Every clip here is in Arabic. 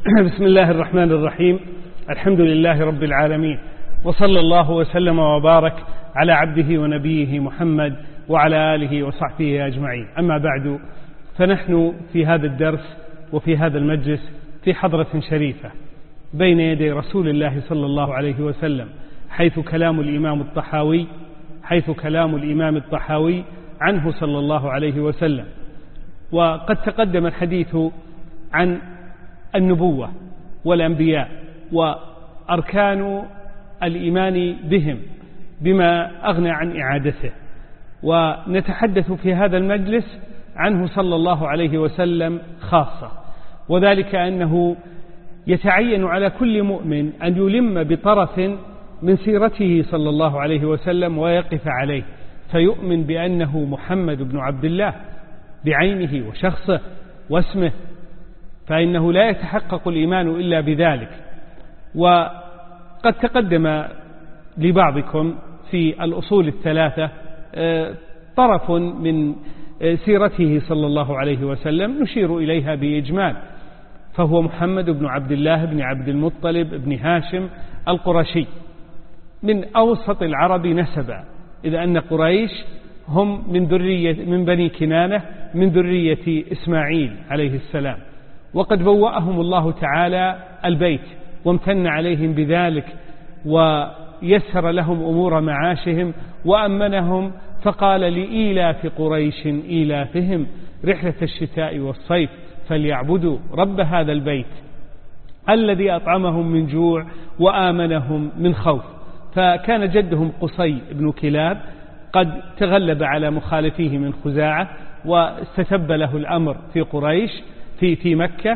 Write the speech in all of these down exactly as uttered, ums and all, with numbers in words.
بسم الله الرحمن الرحيم. الحمد لله رب العالمين، وصلى الله وسلم وبارك على عبده ونبيه محمد وعلى آله وصحبه أجمعين. أما بعد، فنحن في هذا الدرس وفي هذا المجلس في حضرة شريفة بين يدي رسول الله صلى الله عليه وسلم، حيث كلام الإمام الطحاوي حيث كلام الإمام الطحاوي عنه صلى الله عليه وسلم. وقد تقدم الحديث عن النبوة والأنبياء وأركان الإيمان بهم بما أغنى عن إعادته، ونتحدث في هذا المجلس عنه صلى الله عليه وسلم خاصة، وذلك أنه يتعين على كل مؤمن أن يلم بطرف من سيرته صلى الله عليه وسلم ويقف عليه، فيؤمن بأنه محمد بن عبد الله بعينه وشخصه واسمه، فإنه لا يتحقق الإيمان إلا بذلك. وقد تقدم لبعضكم في الأصول الثلاثة طرف من سيرته صلى الله عليه وسلم نشير إليها بإجمال، فهو محمد بن عبد الله بن عبد المطلب بن هاشم القرشي، من أوسط العرب نسبا، إذ أن قريش هم من ذرية من بني كنانة من ذرية إسماعيل عليه السلام، وقد بوأهم الله تعالى البيت وامتن عليهم بذلك ويسر لهم أمور معاشهم وأمنهم، فقال لإيلاف قريش إيلافهم رحلة الشتاء والصيف فليعبدوا رب هذا البيت الذي أطعمهم من جوع وآمنهم من خوف. فكان جدهم قصي بن كلاب قد تغلب على مخالفيه من خزاعة، واستتب له الأمر في قريش في في مكة،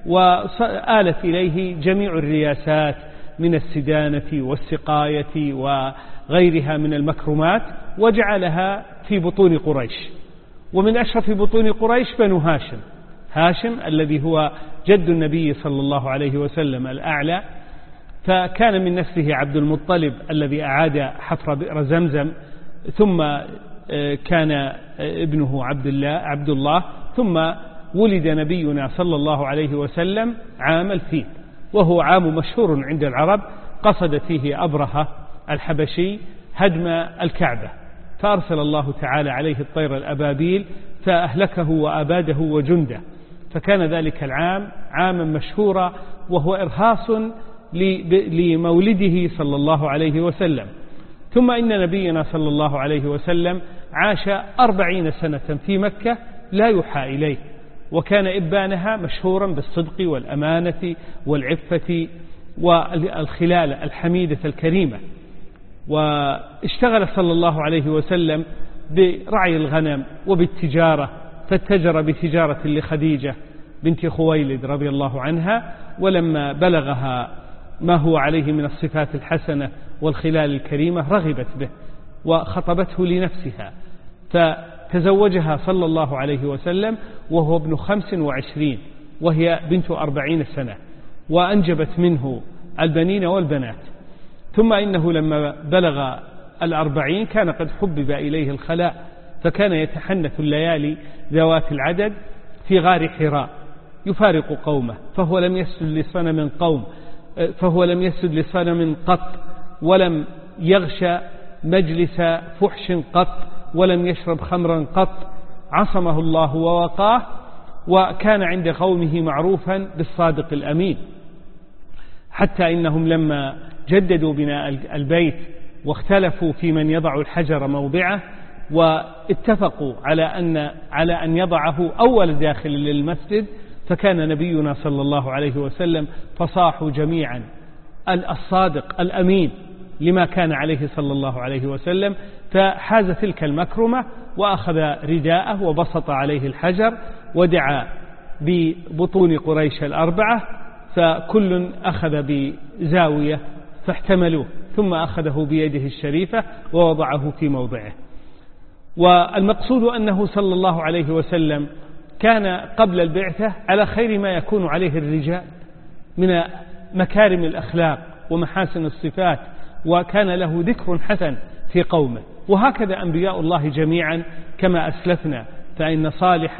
وآلت إليه جميع الرياسات من السدانة والسقاية وغيرها من المكرمات، وجعلها في بطون قريش. ومن أشرف بطون قريش بنو هاشم، هاشم الذي هو جد النبي صلى الله عليه وسلم الأعلى، فكان من نسله عبد المطلب الذي أعاد حفر بئر زمزم، ثم كان ابنه عبد الله عبد الله ثم ولد نبينا صلى الله عليه وسلم عام الفيل، وهو عام مشهور عند العرب قصد فيه أبرهة الحبشي هدم الكعبة، فأرسل الله تعالى عليه الطير الأبابيل فأهلكه وأباده وجنده، فكان ذلك العام عاما مشهورا، وهو إرهاص لمولده صلى الله عليه وسلم. ثم إن نبينا صلى الله عليه وسلم عاش أربعين سنة في مكة لا يوحى إليه، وكان إبانها مشهورا بالصدق والأمانة والعفة والخلال الحميدة الكريمة. واشتغل صلى الله عليه وسلم برعي الغنم وبالتجارة، فاتجر بتجارة لخديجة بنت خويلد رضي الله عنها، ولما بلغها ما هو عليه من الصفات الحسنة والخلال الكريمة رغبت به وخطبته لنفسها، فتزوجها صلى الله عليه وسلم وهو ابن خمس وعشرين وهي بنت أربعين سنة، وأنجبت منه البنين والبنات. ثم إنه لما بلغ الأربعين كان قد حبب إليه الخلاء، فكان يتحنث الليالي ذوات العدد في غار حراء يفارق قومه، فهو لم يسجد لصنم قوم فهو لم يسجد لصنم قط، ولم يغشى مجلس فحش قط، ولم يشرب خمرا قط، عصمه الله ووقاه، وكان عند قومه معروفا بالصادق الأمين، حتى إنهم لما جددوا بناء البيت واختلفوا في من يضع الحجر موضعه، واتفقوا على أن على أن يضعه أول داخل للمسجد، فكان نبينا صلى الله عليه وسلم فصاحوا جميعا الصادق الأمين لما كان عليه صلى الله عليه وسلم، فحاز تلك المكرمة وأخذ رداءه وبسط عليه الحجر ودعا ببطون قريش الأربعة، فكل أخذ بزاوية فاحتملوه، ثم أخذه بيده الشريفة ووضعه في موضعه. والمقصود أنه صلى الله عليه وسلم كان قبل البعثة على خير ما يكون عليه الرجال من مكارم الأخلاق ومحاسن الصفات، وكان له ذكر حسن في قومه، وهكذا أنبياء الله جميعا كما أسلفنا، فإن صالحا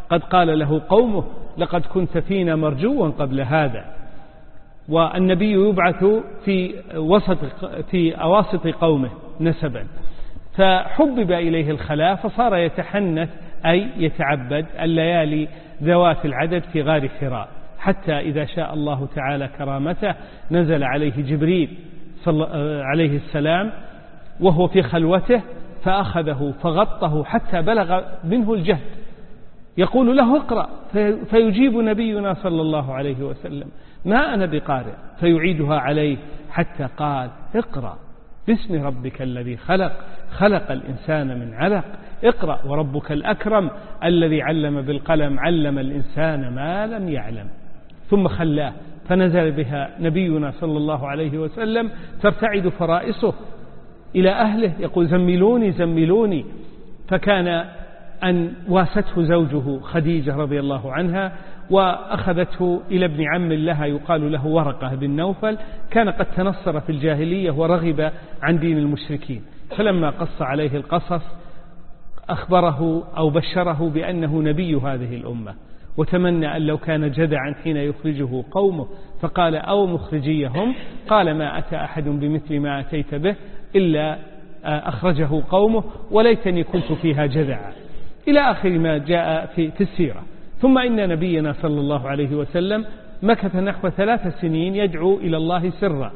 قد قال له قومه لقد كنت فينا مرجوا قبل هذا. والنبي يبعث في وسط في أواسط قومه نسبا، فحبب إليه الخلاء فصار يتحنث أي يتعبد الليالي ذوات العدد في غار حراء، حتى إذا شاء الله تعالى كرامته نزل عليه جبريل صلى عليه السلام وهو في خلوته فأخذه فغطه حتى بلغ منه الجهد، يقول له اقرأ، فيجيب نبينا صلى الله عليه وسلم ما أنا بقارئ، فيعيدها عليه حتى قال اقرأ باسم ربك الذي خلق خلق الإنسان من علق اقرأ وربك الأكرم الذي علم بالقلم علم الإنسان ما لم يعلم. ثم خلاه فنزل بها نبينا صلى الله عليه وسلم ترتعد فرائصه إلى أهله يقول زملوني زملوني، فكان أن واسته زوجه خديجة رضي الله عنها وأخذته إلى ابن عم لها يقال له ورقة بن نوفل، كان قد تنصر في الجاهلية ورغب عن دين المشركين، فلما قص عليه القصص أخبره أو بشره بأنه نبي هذه الأمة، وتمنى أن لو كان جدعا حين يخرجه قومه، فقال أو مخرجيهم، قال ما أتى أحد بمثل ما أتيت به إلا أخرجه قومه وليتني كنت فيها جدعا، إلى آخر ما جاء في, في السيرة. ثم إن نبينا صلى الله عليه وسلم مكث نحو ثلاث سنين يدعو إلى الله سرا،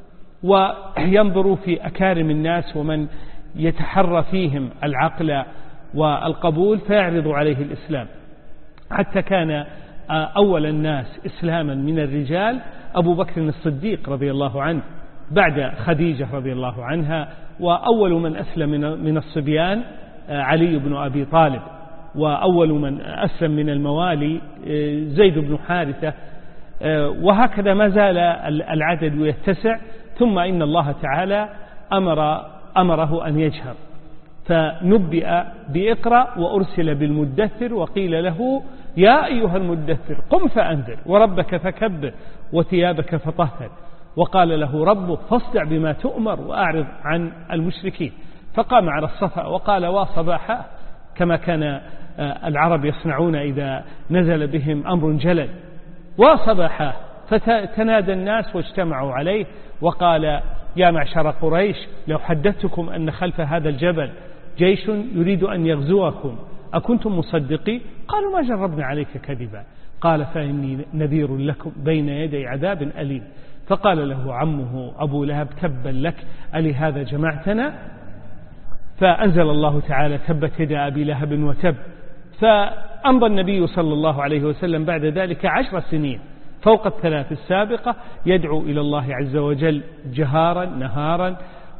وينظر في أكارم الناس ومن يتحرى فيهم العقل والقبول فيعرض عليه الإسلام، حتى كان أول الناس إسلاما من الرجال أبو بكر الصديق رضي الله عنه بعد خديجة رضي الله عنها، وأول من أسلم من الصبيان علي بن أبي طالب، وأول من أسلم من الموالي زيد بن حارثة، وهكذا ما زال العدد يتسع. ثم إن الله تعالى أمر أمره أن يجهر، فنبئ بإقرأ وأرسل بالمدثر وقيل له يا أيها المدثر قم فأنذر وربك فكبر وثيابك فطهر، وقال له ربه فاصدع بما تؤمر وأعرض عن المشركين، فقام على الصفا وقال وصباحا، كما كان العرب يصنعون إذا نزل بهم أمر جلل، وصباحا، فتنادى الناس واجتمعوا عليه وقال يا معشر قريش لو حدثتكم أن خلف هذا الجبل جيش يريد أن يغزوكم أكنتم مصدقين؟ قالوا ما جربنا عليك كذبا، قال فإني نذير لكم بين يدي عذاب أليم. فقال له عمه أبو لهب تبا لك ألهذا جمعتنا؟ فأنزل الله تعالى تبت يدا أبي لهب وتب. فأمضى النبي صلى الله عليه وسلم بعد ذلك عشر سنين فوق الثلاث السابقة يدعو إلى الله عز وجل جهارا نهارا،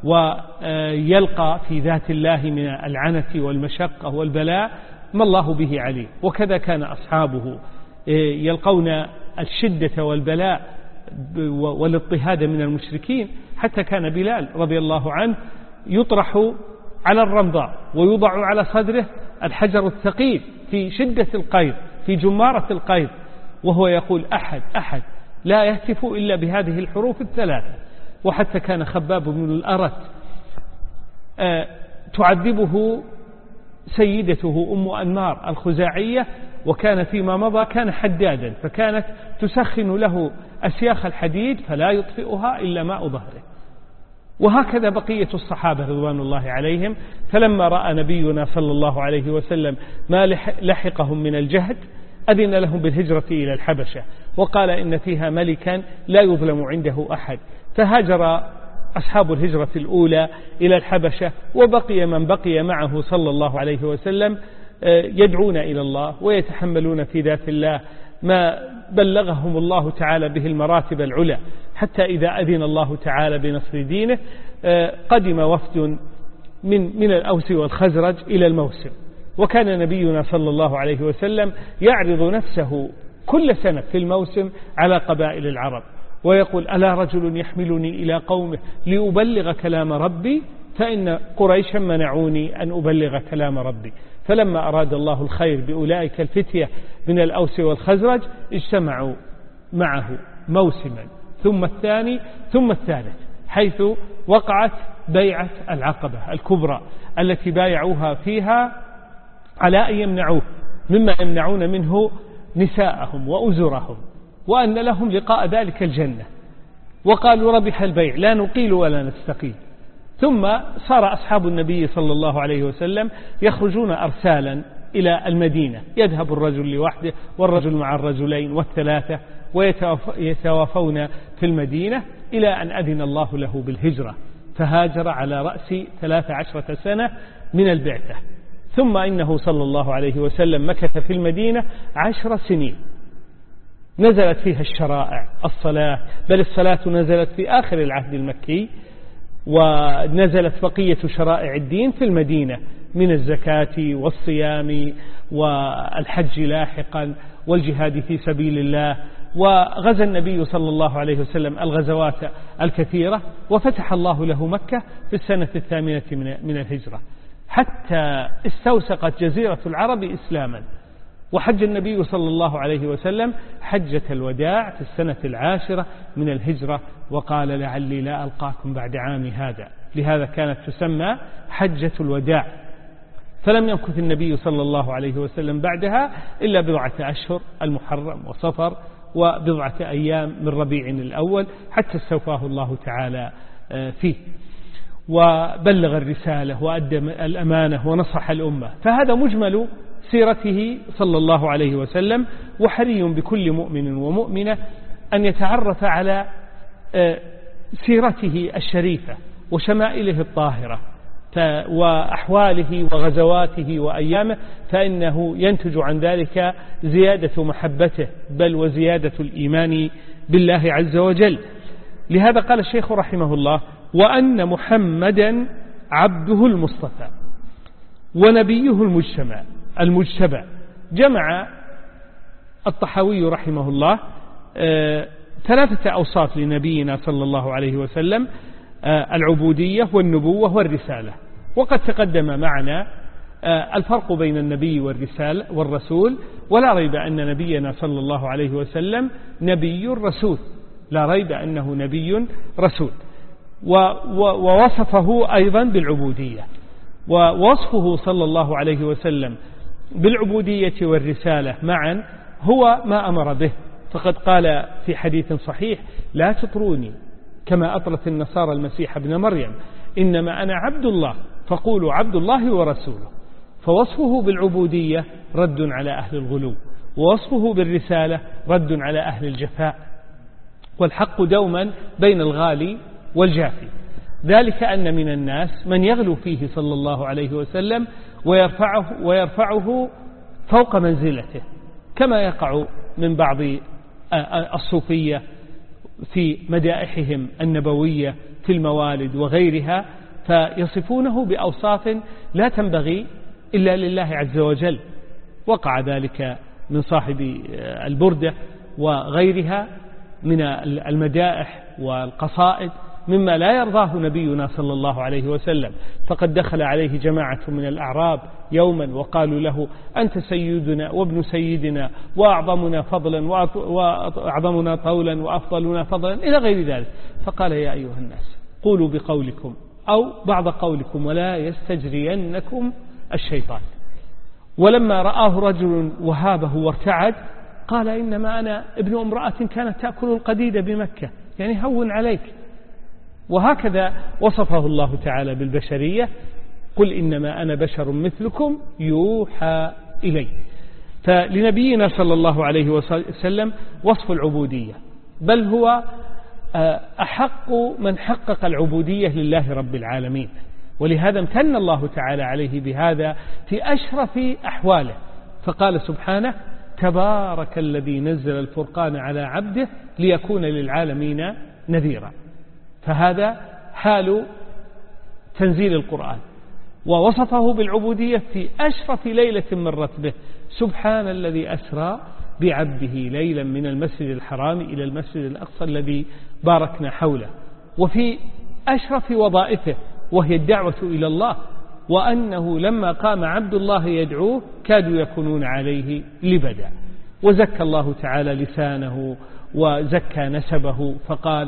ويلقى في ذات الله من العنة والمشقة والبلاء ما الله به عليه. وكذا كان أصحابه يلقون الشدة والبلاء والاضطهاد من المشركين، حتى كان بلال رضي الله عنه يطرح على الرمضاء ويوضع على صدره الحجر الثقيل في شدة القيد في جمارة القيد، وهو يقول أحد أحد لا يهتف إلا بهذه الحروف الثلاثة. وحتى كان خباب بن الأرت آه تعذبه سيدته أم أنمار الخزاعية، وكان فيما مضى كان حدادا، فكانت تسخن له أسياخ الحديد فلا يطفئها إلا ماء ظهره. وهكذا بقية الصحابة رضوان الله عليهم. فلما رأى نبينا صلى الله عليه وسلم ما لحقهم من الجهد أذن لهم بالهجرة إلى الحبشة، وقال إن فيها ملكا لا يظلم عنده أحد، فهاجر أصحاب الهجرة الأولى إلى الحبشة، وبقي من بقي معه صلى الله عليه وسلم يدعون إلى الله ويتحملون في ذات الله ما بلغهم الله تعالى به المراتب العلى، حتى إذا أذن الله تعالى بنصر دينه قدم وفد من من الأوس والخزرج إلى الموسم. وكان نبينا صلى الله عليه وسلم يعرض نفسه كل سنة في الموسم على قبائل العرب ويقول ألا رجل يحملني إلى قومه لأبلغ كلام ربي، فإن قريشا منعوني أن أبلغ كلام ربي. فلما أراد الله الخير بأولئك الفتية من الأوس والخزرج اجتمعوا معه موسما ثم الثاني ثم الثالث، حيث وقعت بيعة العقبة الكبرى التي بايعوها فيها على أن يمنعوه مما يمنعون منه نساءهم وأزرهم، وأن لهم لقاء ذلك الجنة، وقالوا ربح البيع لا نقيل ولا نستقيل. ثم صار أصحاب النبي صلى الله عليه وسلم يخرجون أرسالا إلى المدينة، يذهب الرجل لوحده والرجل مع الرجلين والثلاثة، ويتوافون في المدينة إلى أن أذن الله له بالهجرة، فهاجر على رأس ثلاث عشرة سنة من البعثة. ثم إنه صلى الله عليه وسلم مكث في المدينة عشر سنين نزلت فيها الشرائع، الصلاة، بل الصلاة نزلت في آخر العهد المكي، ونزلت بقية شرائع الدين في المدينة من الزكاة والصيام والحج لاحقا والجهاد في سبيل الله. وغزا النبي صلى الله عليه وسلم الغزوات الكثيرة، وفتح الله له مكة في السنة الثامنة من الهجرة، حتى استوسقت جزيرة العرب إسلاما. وحج النبي صلى الله عليه وسلم حجة الوداع في السنة العاشرة من الهجرة، وقال لعلي لا ألقاكم بعد عام هذا، لهذا كانت تسمى حجة الوداع. فلم يمكث النبي صلى الله عليه وسلم بعدها إلا بضعة أشهر، المحرم وصفر، وبضعة أيام من ربيع الأول، حتى استوفاه الله تعالى فيه، وبلغ الرسالة وأدى الأمانة ونصح الأمة. فهذا مجمل سيرته صلى الله عليه وسلم، وحري بكل مؤمن ومؤمنة أن يتعرف على سيرته الشريفة وشمائله الطاهرة وأحواله وغزواته وأيامه، فإنه ينتج عن ذلك زيادة محبته بل وزيادة الإيمان بالله عز وجل. لهذا قال الشيخ رحمه الله: وأن محمدا عبده المصطفى ونبيه المجتمع المجتبى. جمع الطحاوي رحمه الله ثلاثة أوصاف لنبينا صلى الله عليه وسلم: العبودية والنبوة والرسالة. وقد تقدم معنا الفرق بين النبي والرسالة والرسول، ولا ريب أن نبينا صلى الله عليه وسلم نبي رسول، لا ريب أنه نبي رسول. ووصفه أيضا بالعبودية، ووصفه صلى الله عليه وسلم بالعبودية والرسالة معا هو ما أمر به، فقد قال في حديث صحيح: لا تطروني كما أطرت النصارى المسيح ابن مريم، إنما أنا عبد الله فقولوا عبد الله ورسوله. فوصفه بالعبودية رد على أهل الغلو، ووصفه بالرسالة رد على أهل الجفاء، والحق دوما بين الغالي والجافي. ذلك أن من الناس من يغلو فيه صلى الله عليه وسلم ويرفعه, ويرفعه فوق منزلته، كما يقع من بعض الصوفية في مدائحهم النبوية في الموالد وغيرها، فيصفونه بأوصاف لا تنبغي إلا لله عز وجل. وقع ذلك من صاحب البردة وغيرها من المدائح والقصائد مما لا يرضاه نبينا صلى الله عليه وسلم. فقد دخل عليه جماعة من الأعراب يوما وقالوا له: أنت سيدنا وابن سيدنا وأعظمنا فضلا وأعظمنا طولا وأفضلنا فضلا إلى غير ذلك. فقال: يا أيها الناس قولوا بقولكم أو بعض قولكم ولا يستجرينكم الشيطان. ولما رآه رجل وهابه وارتعد قال: إنما أنا ابن امرأة كانت تأكل القديد بمكة، يعني هون عليك. وهكذا وصفه الله تعالى بالبشرية: قل إنما أنا بشر مثلكم يوحى إلي. فلنبينا صلى الله عليه وسلم وصف العبودية، بل هو أحق من حقق العبودية لله رب العالمين، ولهذا امتن الله تعالى عليه بهذا في أشرف أحواله، فقال سبحانه: تبارك الذي نزل الفرقان على عبده ليكون للعالمين نذيرا. فهذا حال تنزيل القرآن، ووصفه بالعبودية في أشرف ليلة من رتبه: سبحان الذي أسرى بعبده ليلا من المسجد الحرام إلى المسجد الأقصى الذي باركنا حوله. وفي أشرف وظائفه وهي الدعوة إلى الله، وأنه لما قام عبد الله يدعوه كادوا يكونون عليه لبدا. وزكى الله تعالى لسانه وزكى نسبه، فقال: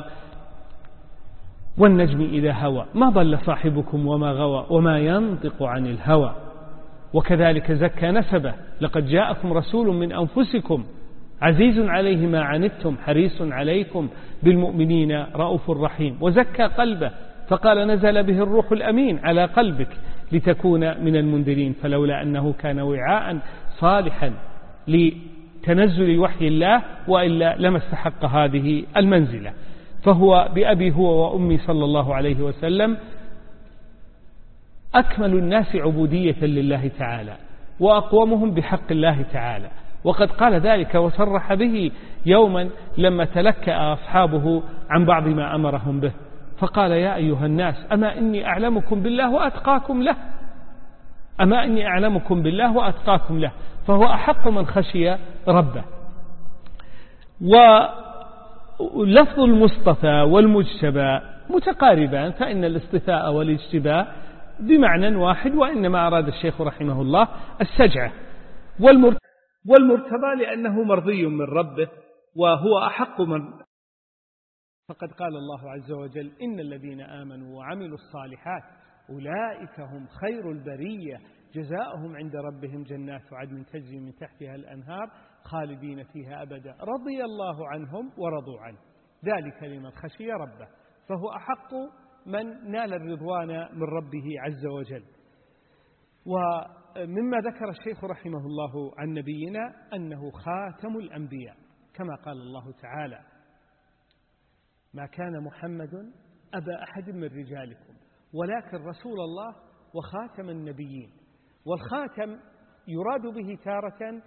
والنجم إذا هوى ما ضل صاحبكم وما غوى وما ينطق عن الهوى. وكذلك زكى نسبه، لقد جاءكم رسول من أنفسكم عزيز عليه ما عنتم حريص عليكم بالمؤمنين رؤوف رحيم. وزكى قلبه فقال نزل به الروح الأمين على قلبك لتكون من المنذرين، فلولا أنه كان وعاء صالحا لتنزل وحي الله وإلا لما استحق هذه المنزلة. فهو بأبي هو وأمي صلى الله عليه وسلم أكمل الناس عبودية لله تعالى وأقومهم بحق الله تعالى، وقد قال ذلك وصرح به يوما لما تلكأ أصحابه عن بعض ما أمرهم به، فقال يا أيها الناس أما إني أعلمكم بالله وأتقاكم له، أما إني أعلمكم بالله وأتقاكم له، فهو أحق من خشي ربه. ولفظ المصطفى والمجتبى متقاربان، فإن الاصطفاء والاجتباء بمعنى واحد، وإنما أراد الشيخ رحمه الله السجعة والمرتضى لأنه مرضي من ربه وهو أحق من. فقد قال الله عز وجل إن الذين آمنوا وعملوا الصالحات أولئك هم خير البرية جزاؤهم عند ربهم جنات عدن تجري من تحتها الأنهار خالدين فيها أبدا رضي الله عنهم ورضوا عنه ذلك لمن خشي ربه، فهو أحق من نال الرضوان من ربه عز وجل. ومما ذكر الشيخ رحمه الله عن نبينا أنه خاتم الأنبياء كما قال الله تعالى ما كان محمد أبا أحد من رجالكم ولكن رسول الله وخاتم النبيين. والخاتم يراد به تارة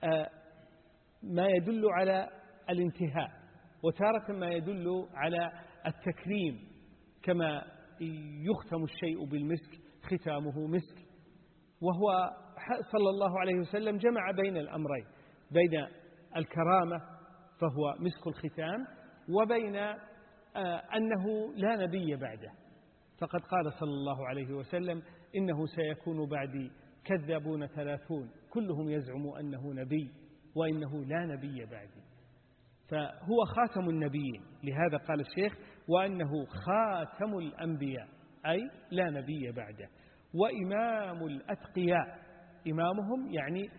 ما يدل على الانتهاء، وتارة ما يدل على التكريم، كما يختم الشيء بالمسك ختامه مسك. وهو صلى الله عليه وسلم جمع بين الأمرين، بين الكرامة فهو مسك الختام وبين أنه لا نبي بعده. فقد قال صلى الله عليه وسلم إنه سيكون بعدي كذابون ثلاثون كلهم يزعم أنه نبي وإنه لا نبي بعدي، فهو خاتم النبيين. لهذا قال الشيخ وأنه خاتم الأنبياء أي لا نبي بعده، وإمام الأتقياء، إمامهم يعني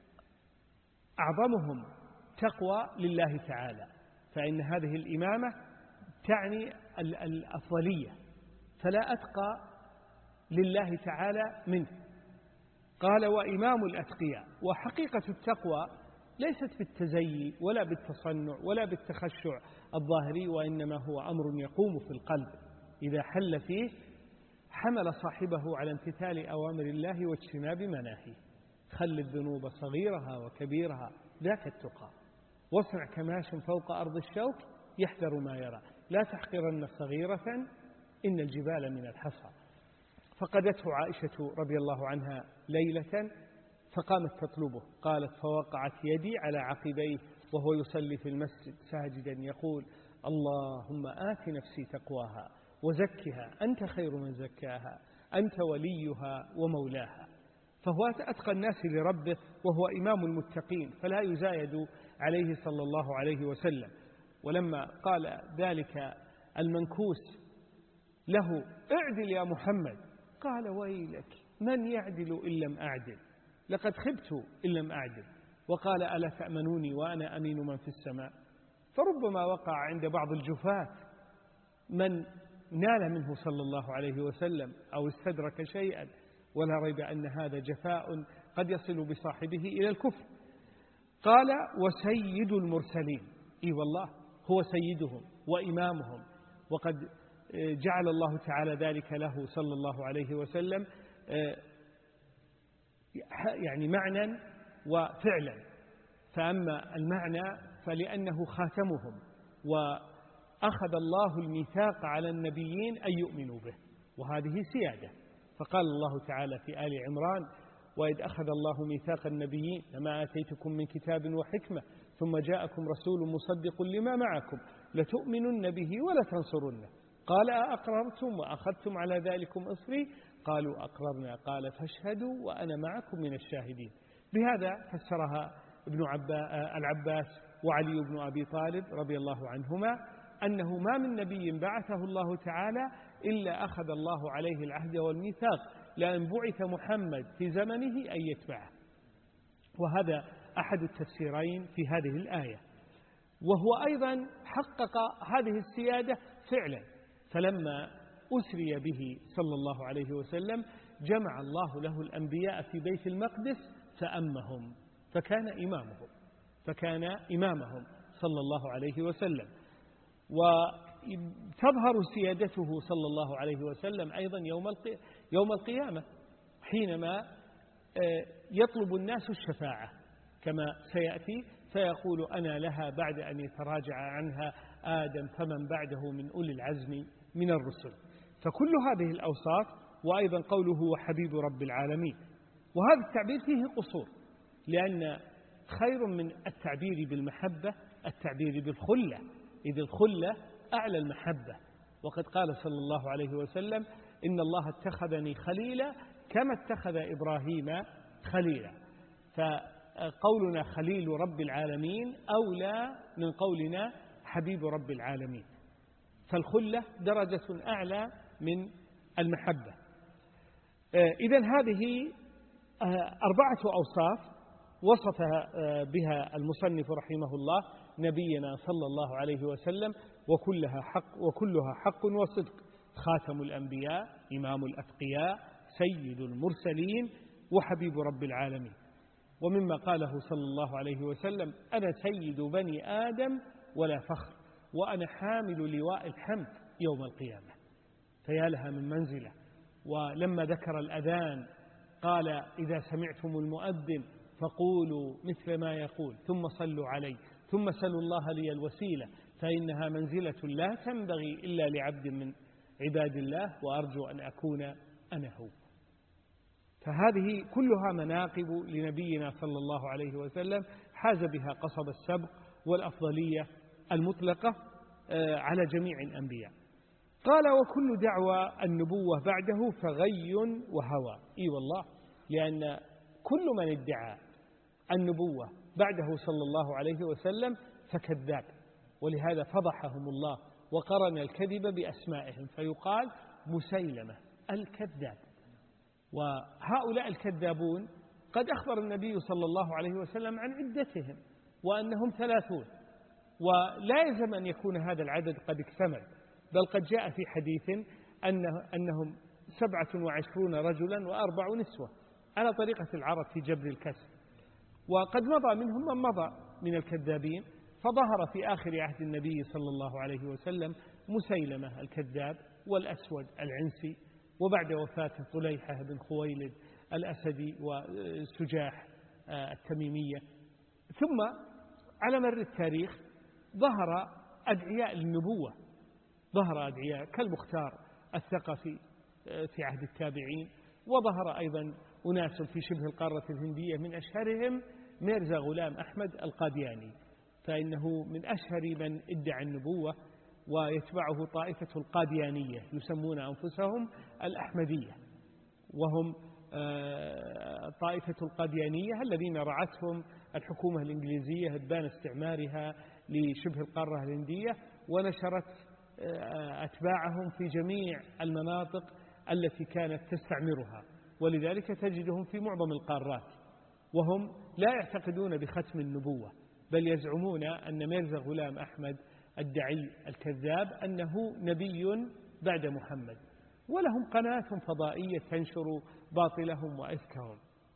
أعظمهم تقوى لله تعالى، فإن هذه الإمامة تعني الأفضلية، فلا أتقى لله تعالى منه. قال وإمام الأتقياء. وحقيقة التقوى ليست بالتزيي ولا بالتصنع ولا بالتخشع الظاهري، وإنما هو أمر يقوم في القلب إذا حل فيه حمل صاحبه على امتثال أوامر الله واجتناب مناهيه. خل الذنوب صغيرها وكبيرها ذاك التقى، واصنع كماش فوق أرض الشوك يحذر ما يرى، لا تحقرن صغيرة إن الجبال من الحصى. فقدته عائشة رضي الله عنها ليلة فقامت تطلبه، قالت فوقعت يدي على عقبيه وهو يصلي في المسجد ساجدا يقول اللهم آت نفسي تقواها وزكها أنت خير من زكاها أنت وليها ومولاها. فهو أتقى الناس لربه وهو إمام المتقين، فلا يزايد عليه صلى الله عليه وسلم. ولما قال ذلك المنكوس له اعدل يا محمد، قال ويلك من يعدل إن لم أعدل، لقد خبت إن لم أعدل. وقال ألا تأمنوني وأنا أمين من في السماء. فربما وقع عند بعض الجفاة من نال منه صلى الله عليه وسلم أو استدرك شيئا، ولا ريب أن هذا جفاء قد يصل بصاحبه إلى الكفر. قال وسيد المرسلين، إي والله هو سيدهم وإمامهم، وقد جعل الله تعالى ذلك له صلى الله عليه وسلم يعني معنى وفعلا. فأما المعنى فلأنه خاتمهم، وأخذ الله الميثاق على النبيين أن يؤمنوا به، وهذه سيادة. فقال الله تعالى في آل عمران وإذ أخذ الله ميثاق النبيين لما آتيتكم من كتاب وحكمة ثم جاءكم رسول مصدق لما معكم لتؤمنن به ولتنصرنه قال أأقررتم وأخذتم على ذلكم إصري قالوا أقررنا قال فاشهدوا وأنا معكم من الشاهدين. بهذا فسرها ابن العباس وعلي بن أبي طالب رضي الله عنهما أنه ما من نبي بعثه الله تعالى إلا أخذ الله عليه العهد والميثاق لأن بعث محمد في زمنه أن يتبعه. وهذا أحد التفسيرين في هذه الآية. وهو أيضا حقق هذه السيادة فعلا، فلما أسري به صلى الله عليه وسلم جمع الله له الأنبياء في بيت المقدس فأمهم، فكان إمامهم فكان إمامهم صلى الله عليه وسلم. وتظهر سيادته صلى الله عليه وسلم أيضا يوم القيامة حينما يطلب الناس الشفاعة كما سيأتي، فيقول أنا لها بعد أن يتراجع عنها آدم فمن بعده من أولي العزم من الرسل. فكل هذه الأوصاف، وأيضا قوله هو حبيب رب العالمين. وهذا التعبير فيه قصور، لأن خير من التعبير بالمحبة التعبير بالخلة، إذ الخلة أعلى المحبة. وقد قال صلى الله عليه وسلم إن الله اتخذني خليلا كما اتخذ إبراهيم خليلا. فقولنا خليل رب العالمين أولى من قولنا حبيب رب العالمين. فالخلة درجة أعلى من المحبة. إذن هذه أربعة أوصاف وصف بها المصنف رحمه الله نبينا صلى الله عليه وسلم، وكلها حق وكلها حق وصدق: خاتم الأنبياء، إمام الأتقياء، سيد المرسلين، وحبيب رب العالمين. ومما قاله صلى الله عليه وسلم: أنا سيد بني آدم ولا فخر، وأنا حامل لواء الحمد يوم القيامة. فيا لها من منزلة. ولما ذكر الأذان قال: إذا سمعتم المؤذن فقولوا مثل ما يقول ثم صلوا عليه ثم سلوا الله لي الوسيلة فإنها منزلة لا تنبغي إلا لعبد من عباد الله وأرجو أن أكون أنا هو. فهذه كلها مناقب لنبينا صلى الله عليه وسلم حاز بها قصب السبق والأفضلية المطلقة على جميع الأنبياء. قال: وكل دعوى النبوة بعده فغي وهوى. إي والله، لأن كل من ادعى النبوة بعده صلى الله عليه وسلم فكذاب، ولهذا فضحهم الله وقرن الكذب بأسمائهم، فيقال مسيلمة الكذاب. وهؤلاء الكذابون قد أخبر النبي صلى الله عليه وسلم عن عدتهم وأنهم ثلاثون، ولا يلزم أن يكون هذا العدد قد اكتمل، بل قد جاء في حديث أنه أنهم سبعة وعشرون رجلا وأربع نسوة على طريقة العرب في جبر الكسر. وقد مضى منهم من مضى من الكذابين، فظهر في آخر عهد النبي صلى الله عليه وسلم مسيلمة الكذاب والأسود العنسي، وبعد وفاة طليحة بن خويلد الأسدي وسجاح التميمية. ثم على مر التاريخ ظهر أدعياء للنبوة، ظهر أدعياء كالمختار الثقفي في عهد التابعين، وظهر أيضا أناس في شبه القارة الهندية من أشهرهم ميرزا غلام أحمد القادياني، فإنه من أشهر من ادعى النبوة، ويتبعه طائفة القاديانية يسمون أنفسهم الأحمدية، وهم طائفة القاديانية الذين رعتهم الحكومة الإنجليزية إبان استعمارها لشبه القارة الهندية، ونشرت أتباعهم في جميع المناطق التي كانت تستعمرها، ولذلك تجدهم في معظم القارات. وهم لا يعتقدون بختم النبوة، بل يزعمون أن ميرزا غلام أحمد الدعي الكذاب أنه نبي بعد محمد، ولهم قناة فضائية تنشر باطلهم وإفكهم.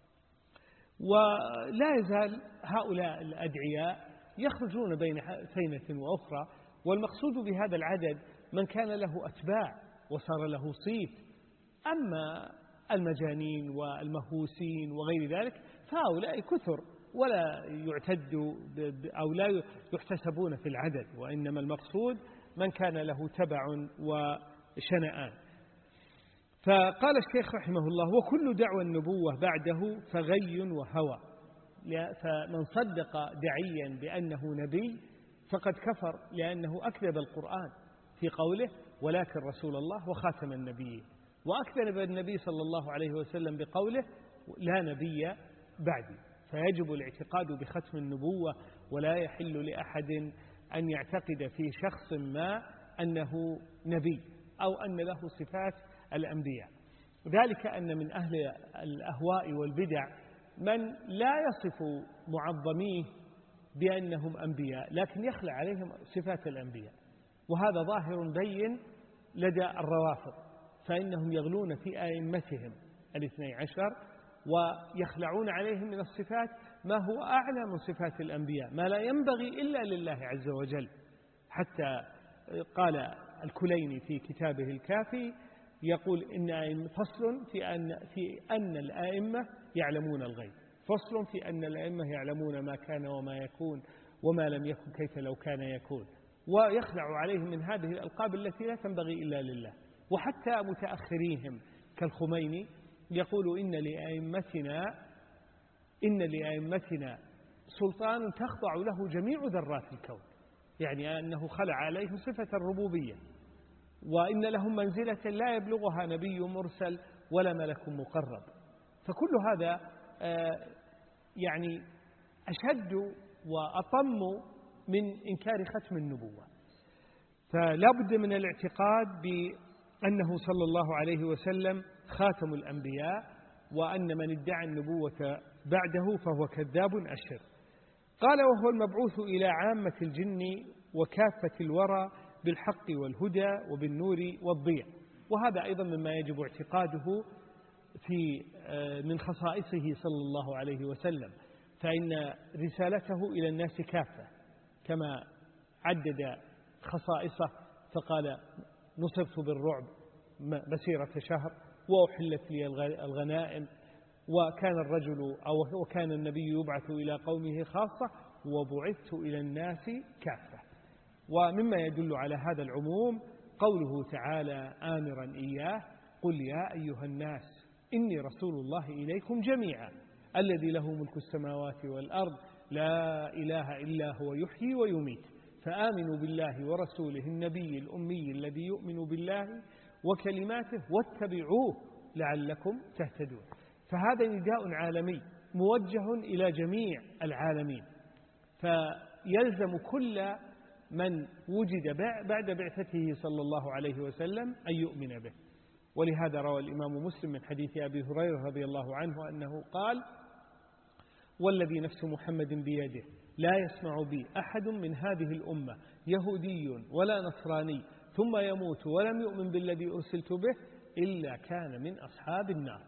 ولا يزال هؤلاء الأدعياء يخرجون بين ثينة وأخرى، والمقصود بهذا العدد من كان له أتباع وصار له صيت. أما المجانين والمهووسين وغير ذلك فهؤلاء كثر ولا يعتد أو لا يحتسبون في العدد، وإنما المقصود من كان له تبع وشنآن. فقال الشيخ رحمه الله: وكل دعوى النبوة بعده فغي وهوى. فمن صدق دعيا بأنه نبي فقد كفر، لأنه أكذب القرآن في قوله ولكن رسول الله وخاتم النبيين، وأكذب النبي صلى الله عليه وسلم بقوله لا نبي بعدي. فيجب الاعتقاد بختم النبوة، ولا يحل لأحد أن يعتقد في شخص ما أنه نبي أو أن له صفات الأنبياء. ذلك أن من أهل الأهواء والبدع من لا يصف معظميه بأنهم أنبياء، لكن يخلع عليهم صفات الأنبياء، وهذا ظاهر بين لدى الروافض، فإنهم يغلون في أئمتهم الاثني عشر ويخلعون عليهم من الصفات ما هو أعلى من صفات الأنبياء، ما لا ينبغي إلا لله عز وجل. حتى قال الكليني في كتابه الكافي يقول إن فصل في أن, في أن الآئمة يعلمون الغيب، فصل في أن الآئمة يعلمون ما كان وما يكون وما لم يكن كيف لو كان يكون، ويخلع عليهم من هذه الألقاب التي لا تنبغي إلا لله. وحتى متأخريهم كالخميني يقول إن لأئمتنا إن لأئمتنا سلطان تخضع له جميع ذرات الكون، يعني أنه خلع عليهم صفة الربوبية، وإن لهم منزلة لا يبلغها نبي مرسل ولا ملك مقرب. فكل هذا يعني أشد وأطم من إنكار ختم النبوة. فلا بد من الاعتقاد بأنه صلى الله عليه وسلم خاتم الأنبياء، وأن من ادعى النبوة بعده فهو كذاب أشر. قال: وهو المبعوث إلى عامة الجن وكافة الورى بالحق والهدى وبالنور والضياء. وهذا أيضا مما يجب اعتقاده في من خصائصه صلى الله عليه وسلم، فإن رسالته إلى الناس كافة كما عدد خصائصه، فقال: نصرت بالرعب مسيرة شهر، وأحلت لي الغنائم، وكان الرجل أو وكان النبي يبعث إلى قومه خاصة، وبعثت إلى الناس كافة. ومما يدل على هذا العموم قوله تعالى آمرا إياه: قل يا أيها الناس إني رسول الله إليكم جميعا الذي له ملك السماوات والأرض لا إله إلا هو يحيي ويميت فآمنوا بالله ورسوله النبي الأمي الذي يؤمن بالله وكلماته واتبعوه لعلكم تهتدون. فهذا نداء عالمي موجه إلى جميع العالمين، فيلزم كل من وجد بعد بعثته صلى الله عليه وسلم أن يؤمن به. ولهذا روى الإمام مسلم من حديث أبي هريرة رضي الله عنه أنه قال: والذي نفس محمد بيده لا يسمع بي أحد من هذه الأمة يهودي ولا نصراني ثم يموت ولم يؤمن بالذي أرسلت به إلا كان من أصحاب النار.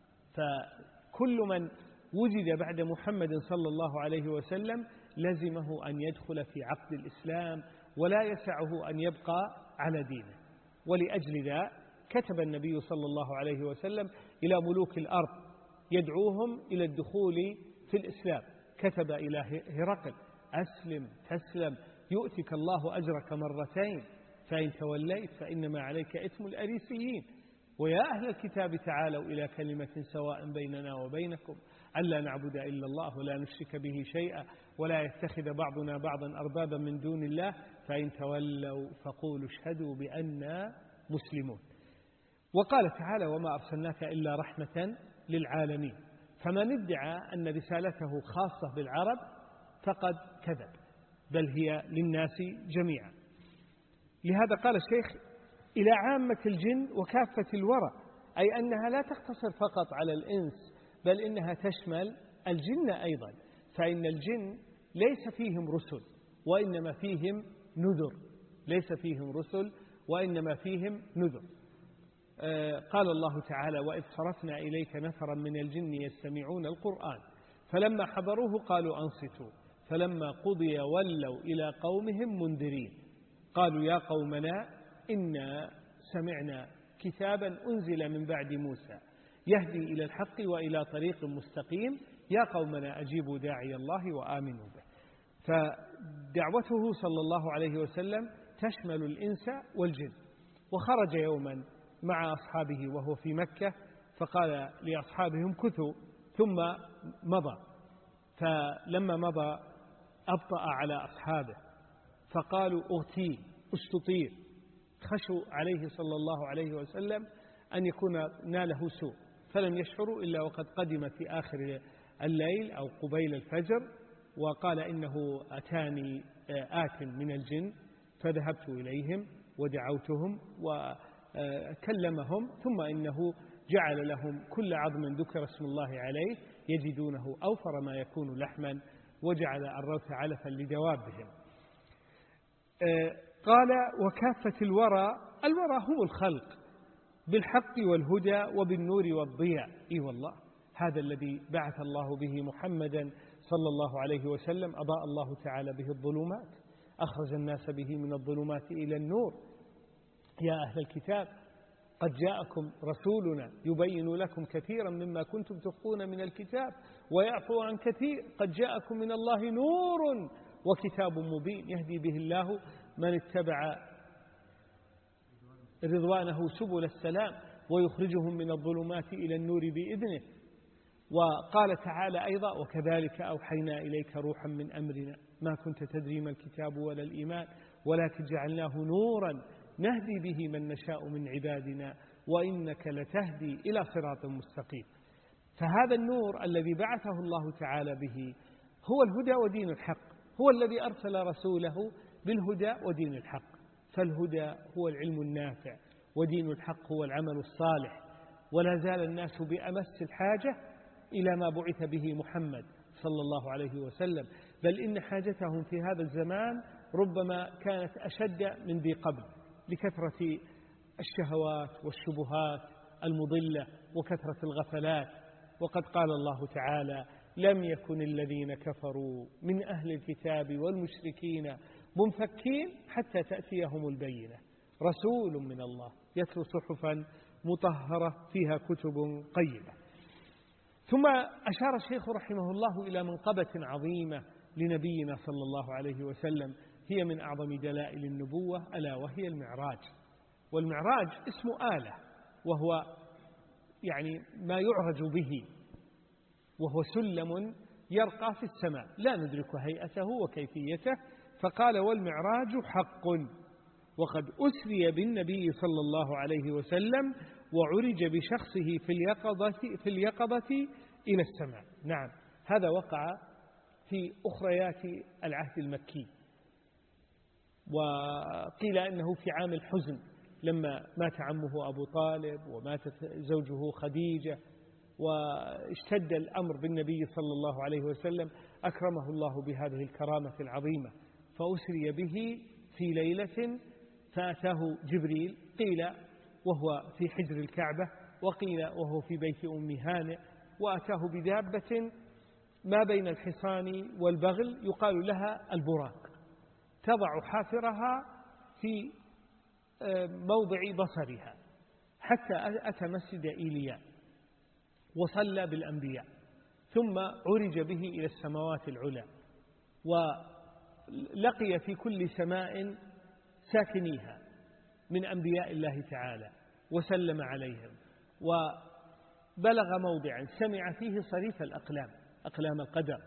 فكل من وجد بعد محمد صلى الله عليه وسلم لزمه أن يدخل في عقد الإسلام، ولا يسعه أن يبقى على دينه. ولأجل ذا كتب النبي صلى الله عليه وسلم إلى ملوك الأرض يدعوهم إلى الدخول في الإسلام. كتب إلى هرقل: أسلم تسلم يؤتك الله أجرك مرتين فإن توليت فإنما عليك إثم الأريسيين، ويا أهل الكتاب تعالوا إلى كلمة سواء بيننا وبينكم ألا نعبد إلا الله ولا نشرك به شيئا ولا يتخذ بعضنا بعضا أربابا من دون الله فإن تولوا فقولوا اشهدوا بأننا مسلمون. وقال تعالى: وما أرسلناك إلا رحمة للعالمين. فمن ادعى أن رسالته خاصة بالعرب فقد كذب، بل هي للناس جميعا. لهذا قال الشيخ: إلى عامة الجن وكافة الورى، أي أنها لا تقتصر فقط على الإنس، بل إنها تشمل الجن أيضا، فإن الجن ليس فيهم رسل وإنما فيهم نذر، ليس فيهم رسل وإنما فيهم نذر. آه قال الله تعالى: وإذ صرفنا إليك نفرا من الجن يستمعون القرآن فلما حضروه قالوا أنصتوا فلما قضي ولوا إلى قومهم منذرين قالوا يا قومنا إنا سمعنا كتابا أنزل من بعد موسى يهدي إلى الحق وإلى طريق مستقيم يا قومنا أجيبوا داعي الله وآمنوا به. فدعوته صلى الله عليه وسلم تشمل الإنس والجن. وخرج يوما مع أصحابه وهو في مكة فقال لأصحابهم كثوا ثم مضى، فلما مضى أبطأ على أصحابه فقالوا اغتيه استطير، خشوا عليه صلى الله عليه وسلم أن يكون ناله سوء، فلم يشعروا إلا وقد قدم في آخر الليل أو قبيل الفجر وقال إنه أتاني آت من الجن فذهبت إليهم ودعوتهم وكلمهم ثم إنه جعل لهم كل عظم ذكر اسم الله عليه يجدونه أوفر ما يكون لحما، وجعل الروث علفا لدوابهم. قال وكافة الورى، الورى هم الخلق بالحق والهدى وبالنور والضياء. إي والله هذا الذي بعث الله به محمدا صلى الله عليه وسلم، أضاء الله تعالى به الظلمات، أخرج الناس به من الظلمات إلى النور. يا أهل الكتاب قد جاءكم رسولنا يبين لكم كثيرا مما كنتم تخفون من الكتاب ويعفو عن كثير، قد جاءكم من الله نور وكتاب مبين يهدي به الله من اتبع رضوانه سبل السلام ويخرجهم من الظلمات إلى النور بإذنه. وقال تعالى أيضا وكذلك أوحينا إليك روحا من أمرنا ما كنت تدري ما الكتاب ولا الإيمان ولكن جعلناه نورا نهدي به من نشاء من عبادنا وإنك لتهدي إلى صراط مستقيم. فهذا النور الذي بعثه الله تعالى به هو الهدى ودين الحق، هو الذي أرسل رسوله بالهدى ودين الحق. فالهدى هو العلم النافع ودين الحق هو العمل الصالح، ولا زال الناس بأمس الحاجة إلى ما بعث به محمد صلى الله عليه وسلم، بل إن حاجتهم في هذا الزمان ربما كانت أشد من ذي قبل لكثرة الشهوات والشبهات المضلة وكثرة الغفلات. وقد قال الله تعالى لم يكن الذين كفروا من أهل الكتاب والمشركين منفكين حتى تأتيهم البينة رسول من الله يتلو صحفا مطهرة فيها كتب قيمة. ثم أشار الشيخ رحمه الله إلى منقبة عظيمة لنبينا صلى الله عليه وسلم هي من أعظم دلائل النبوة ألا وهي المعراج. والمعراج اسم آلة، وهو يعني ما يعرج به، وهو سلم يرقى في السماء لا ندرك هيئته وكيفيته. فقال والمعراج حق وقد أسري بالنبي صلى الله عليه وسلم وعرج بشخصه في اليقظة, في اليقظة إلى السماء. نعم هذا وقع في أخريات العهد المكي، وقيل أنه في عام الحزن لما مات عمه أبو طالب وماتت زوجه خديجة واشتد الأمر بالنبي صلى الله عليه وسلم، أكرمه الله بهذه الكرامة العظيمة فأسري به في ليلة فأتاه جبريل، قيل وهو في حجر الكعبة وقيل وهو في بيت أم هانئ، وأتاه بدابة ما بين الحصان والبغل يقال لها البراق، تضع حافرها في موضع بصرها حتى أتى مسجد إيليا وصلى بالأنبياء، ثم عرج به إلى السماوات العلى ولقي في كل سماء ساكنيها من أنبياء الله تعالى وسلم عليهم، وبلغ موضعا سمع فيه صريف الأقلام أقلام القدر،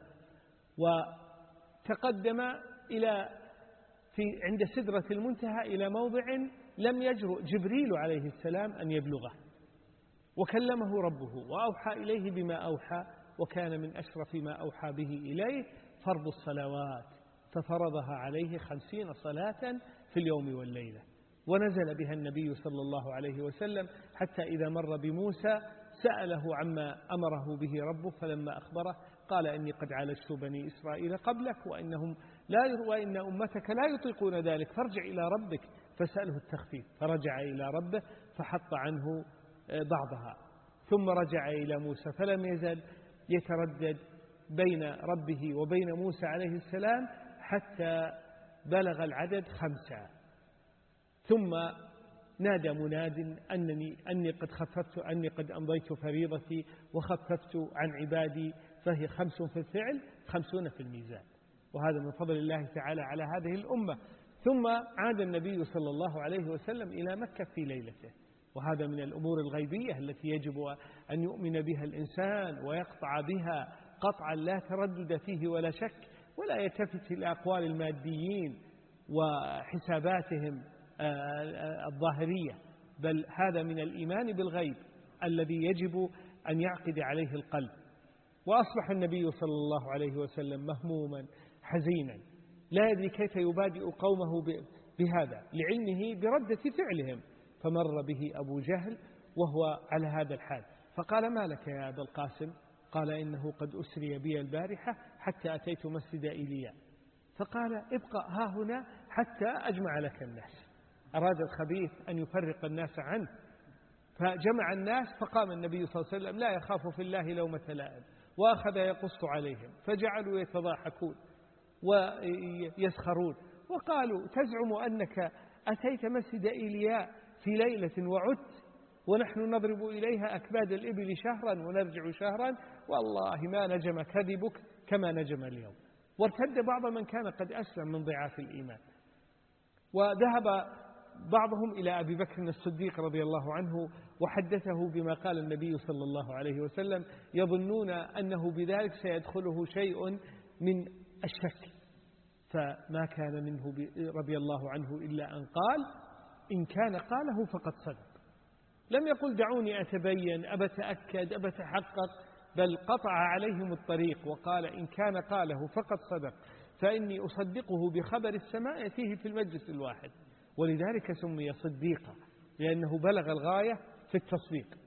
وتقدم إلى في عند سدرة المنتهى إلى موضع لم يجرؤ جبريل عليه السلام أن يبلغه، وكلمه ربه وأوحى إليه بما أوحى، وكان من أشرف ما أوحى به إليه فرض الصلوات ففرضها عليه خمسين صلاة في اليوم والليلة، ونزل بها النبي صلى الله عليه وسلم حتى إذا مر بموسى سأله عما أمره به ربه، فلما أخبره قال إني قد عالجت بني إسرائيل قبلك وإنهم لا وإن أمتك لا يطيقون ذلك فارجع إلى ربك فسأله التخفيف، فرجع إلى ربه فحط عنه بعضها، ثم رجع إلى موسى فلم يزل يتردد بين ربه وبين موسى عليه السلام حتى بلغ العدد خمسة، ثم نادى مناد أنني أني قد خففت أني قد أمضيت فريضتي وخففت عن عبادي، فهي خمس في الفعل خمسون في الميزان، وهذا من فضل الله تعالى على هذه الأمة. ثم عاد النبي صلى الله عليه وسلم إلى مكة في ليلته، وهذا من الأمور الغيبية التي يجب أن يؤمن بها الإنسان ويقطع بها قطعا لا تردد فيه ولا شك، ولا يلتفت إلى أقوال الماديين وحساباتهم الظاهرية، بل هذا من الإيمان بالغيب الذي يجب أن يعقد عليه القلب. وأصبح النبي صلى الله عليه وسلم مهموما حزينا لا يدري كيف يبادئ قومه بهذا لعلمه بردة فعلهم، فمر به أبو جهل وهو على هذا الحال. فقال: ما لك يا أبا القاسم؟ قال: إنه قد أسري بي البارحة حتى أتيت مسجد إيليا. فقال: ابقى ها هنا حتى أجمع لك الناس. أراد الخبيث أن يفرق الناس عنه، فجمع الناس، فقام النبي صلى الله عليه وسلم لا يخاف في الله لومة لائم، وأخذ يقص عليهم، فجعلوا يتضاحكون ويسخرون وقالوا: تزعم أنك أتيت مسجد إيلياء في ليلة وعدت ونحن نضرب إليها أكباد الإبل شهرا ونرجع شهرا، والله ما نجم كذبك كما نجم اليوم. وارتد بعض من كان قد أسلم من ضعاف الإيمان، وذهب بعضهم إلى أبي بكر الصديق رضي الله عنه وحدثه بما قال النبي صلى الله عليه وسلم، يظنون أنه بذلك سيدخله شيء من الشك، فما كان منه رضي الله عنه إلا أن قال: إن كان قاله فقد صدق. لم يقل دعوني أتبين أبتأكد أبتحقق، بل قطع عليهم الطريق وقال: إن كان قاله فقد صدق، فإني أصدقه بخبر السماء يأتيه في المجلس الواحد. ولذلك سمي صديقا، لأنه بلغ الغاية في التصديق.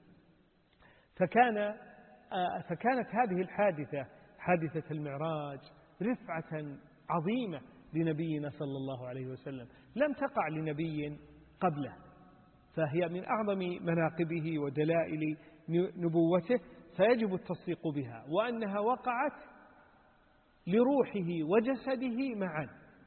فكان فكانت هذه الحادثة، حادثة المعراج، رفعة عظيمة لنبينا صلى الله عليه وسلم لم تقع لنبي قبله، فهي من أعظم مناقبه ودلائل نبوته، فيجب التصديق بها، وأنها وقعت لروحه وجسده معا